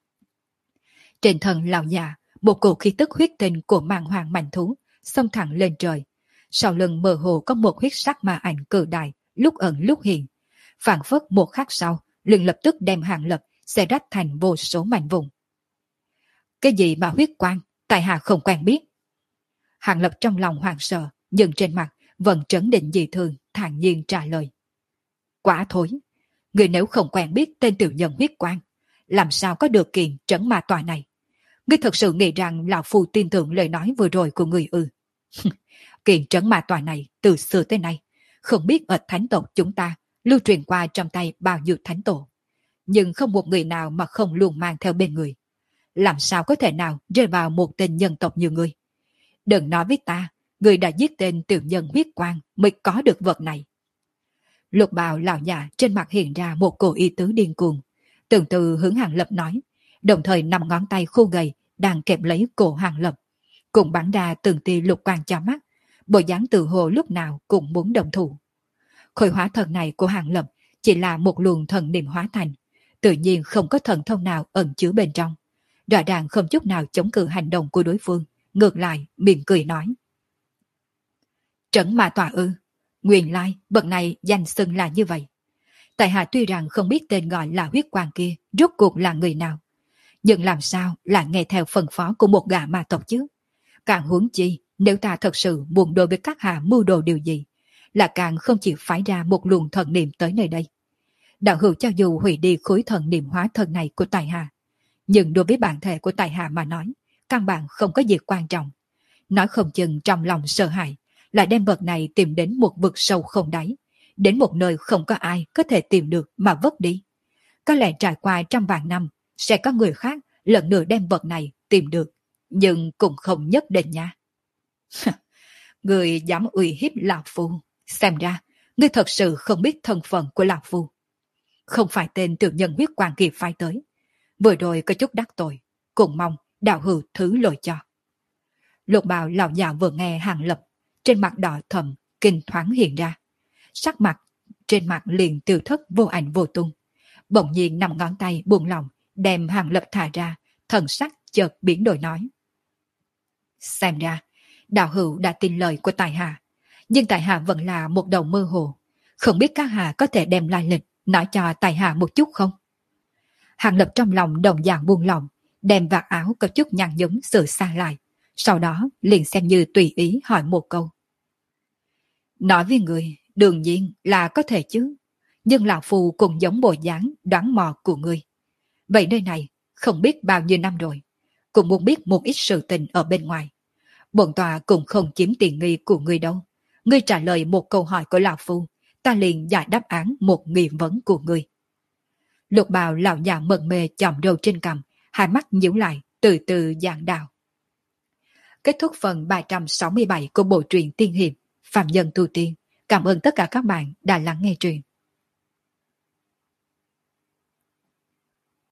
Trên thân lão già, một cổ khí tức huyết tinh của màng hoàng mạnh thú xông thẳng lên trời, sau lưng mơ hồ có một huyết sắc ma ảnh cự đại, lúc ẩn lúc hiện, phảng phất một khắc sau liền lập tức đem Hạng Lập sẽ rách thành vô số mảnh vụn. Cái gì mà huyết quang, tại hạ không quen biết. Hạng Lập trong lòng hoảng sợ, nhưng trên mặt vẫn trấn định dị thường, thản nhiên trả lời. Quả thối, người nếu không quen biết tên tiểu nhân huyết quang, làm sao có được kiện trấn ma tòa này? Ngươi thật sự nghĩ rằng lão phu tin tưởng lời nói vừa rồi của người ư? Kiện trấn ma tòa này từ xưa tới nay, không biết ở thánh tộc chúng ta lưu truyền qua trong tay bao nhiêu thánh tổ, nhưng không một người nào mà không luôn mang theo bên người. Làm sao có thể nào rơi vào một tên nhân tộc như ngươi? Đừng nói với ta, ngươi đã giết tên tiểu nhân huyết quang mới có được vật này. Lục bào lão già trên mặt hiện ra một cổ ý tứ điên cuồng, từng từ hướng Hạng Lập nói, đồng thời năm ngón tay khô gầy đang kẹp lấy cổ Hạng Lập, cùng bắn ra từng tia lục quang cho mắt, bộ dáng tự hồ lúc nào cũng muốn đồng thủ. Khối hóa thần này của Hạng Lập chỉ là một luồng thần niệm hóa thành, tự nhiên không có thần thông nào ẩn chứa bên trong, rõ ràng không chút nào chống cự hành động của đối phương, ngược lại mỉm cười nói. Trấn ma tòa ư? Nguyên lai bậc này danh xưng là như vậy. Tại hạ tuy rằng không biết tên gọi là huyết quang kia rốt cuộc là người nào, nhưng làm sao là nghe theo phân phó của một gã ma tộc chứ? Càng huống chi nếu ta thật sự buồn đối với các hạ mưu đồ điều gì, là càng không chịu phái ra một luồng thần niệm tới nơi đây. Đạo hữu cho dù hủy đi khối thần niệm hóa thần này của tài hạ, nhưng đối với bản thể của tài hạ mà nói, căn bản không có gì quan trọng. Nói không chừng trong lòng sợ hãi, lại đem vật này tìm đến một vực sâu không đáy, đến một nơi không có ai có thể tìm được mà vứt đi. Có lẽ trải qua trăm vạn năm, sẽ có người khác lần nữa đem vật này tìm được, nhưng cũng không nhất định nha. Người dám uy hiếp lão phu, xem ra người thật sự không biết thân phận của lão phu. Không phải tên tiểu nhân huyết quang kỳ phái tới, vừa rồi có chút đắc tội, cũng mong đạo hữu thứ lỗi cho. Lục bào lão già vừa nghe Hạng Lập, trên mặt đỏ thầm, kinh thoáng hiện ra, sắc mặt trên mặt liền tiêu thất vô ảnh vô tung. Bỗng nhiên nằm ngón tay buông lỏng, đem Hạng Lập thả ra, thần sắc chợt biến đổi nói. Xem ra, đạo hữu đã tin lời của tài hạ, nhưng tài hạ vẫn là một đầu mơ hồ, không biết các hạ có thể đem lai lịch nói cho tài hạ một chút không? Hạng Lập trong lòng đồng dạng buông lỏng, đem vạt áo có chút nhăn nhúm sửa sang lại, sau đó liền xem như tùy ý hỏi một câu. Nói với người, đương nhiên là có thể chứ, nhưng lão phu cũng giống bộ dáng đoán mò của người. Vậy nơi này không biết bao nhiêu năm rồi, cũng muốn biết một ít sự tình ở bên ngoài. Bổn tòa cũng không chiếm tiền nghi của người đâu. Ngươi trả lời một câu hỏi của lão phu, ta liền giải đáp án một nghi vấn của ngươi. Lục bào lão già mận mê chòm râu trên cằm, hai mắt nhíu lại, từ từ giảng đạo. Kết thúc phần ba trăm sáu mươi bảy của bộ truyện tiên hiệp Phạm Nhân Tu Tiên. Cảm ơn tất cả các bạn đã lắng nghe truyện.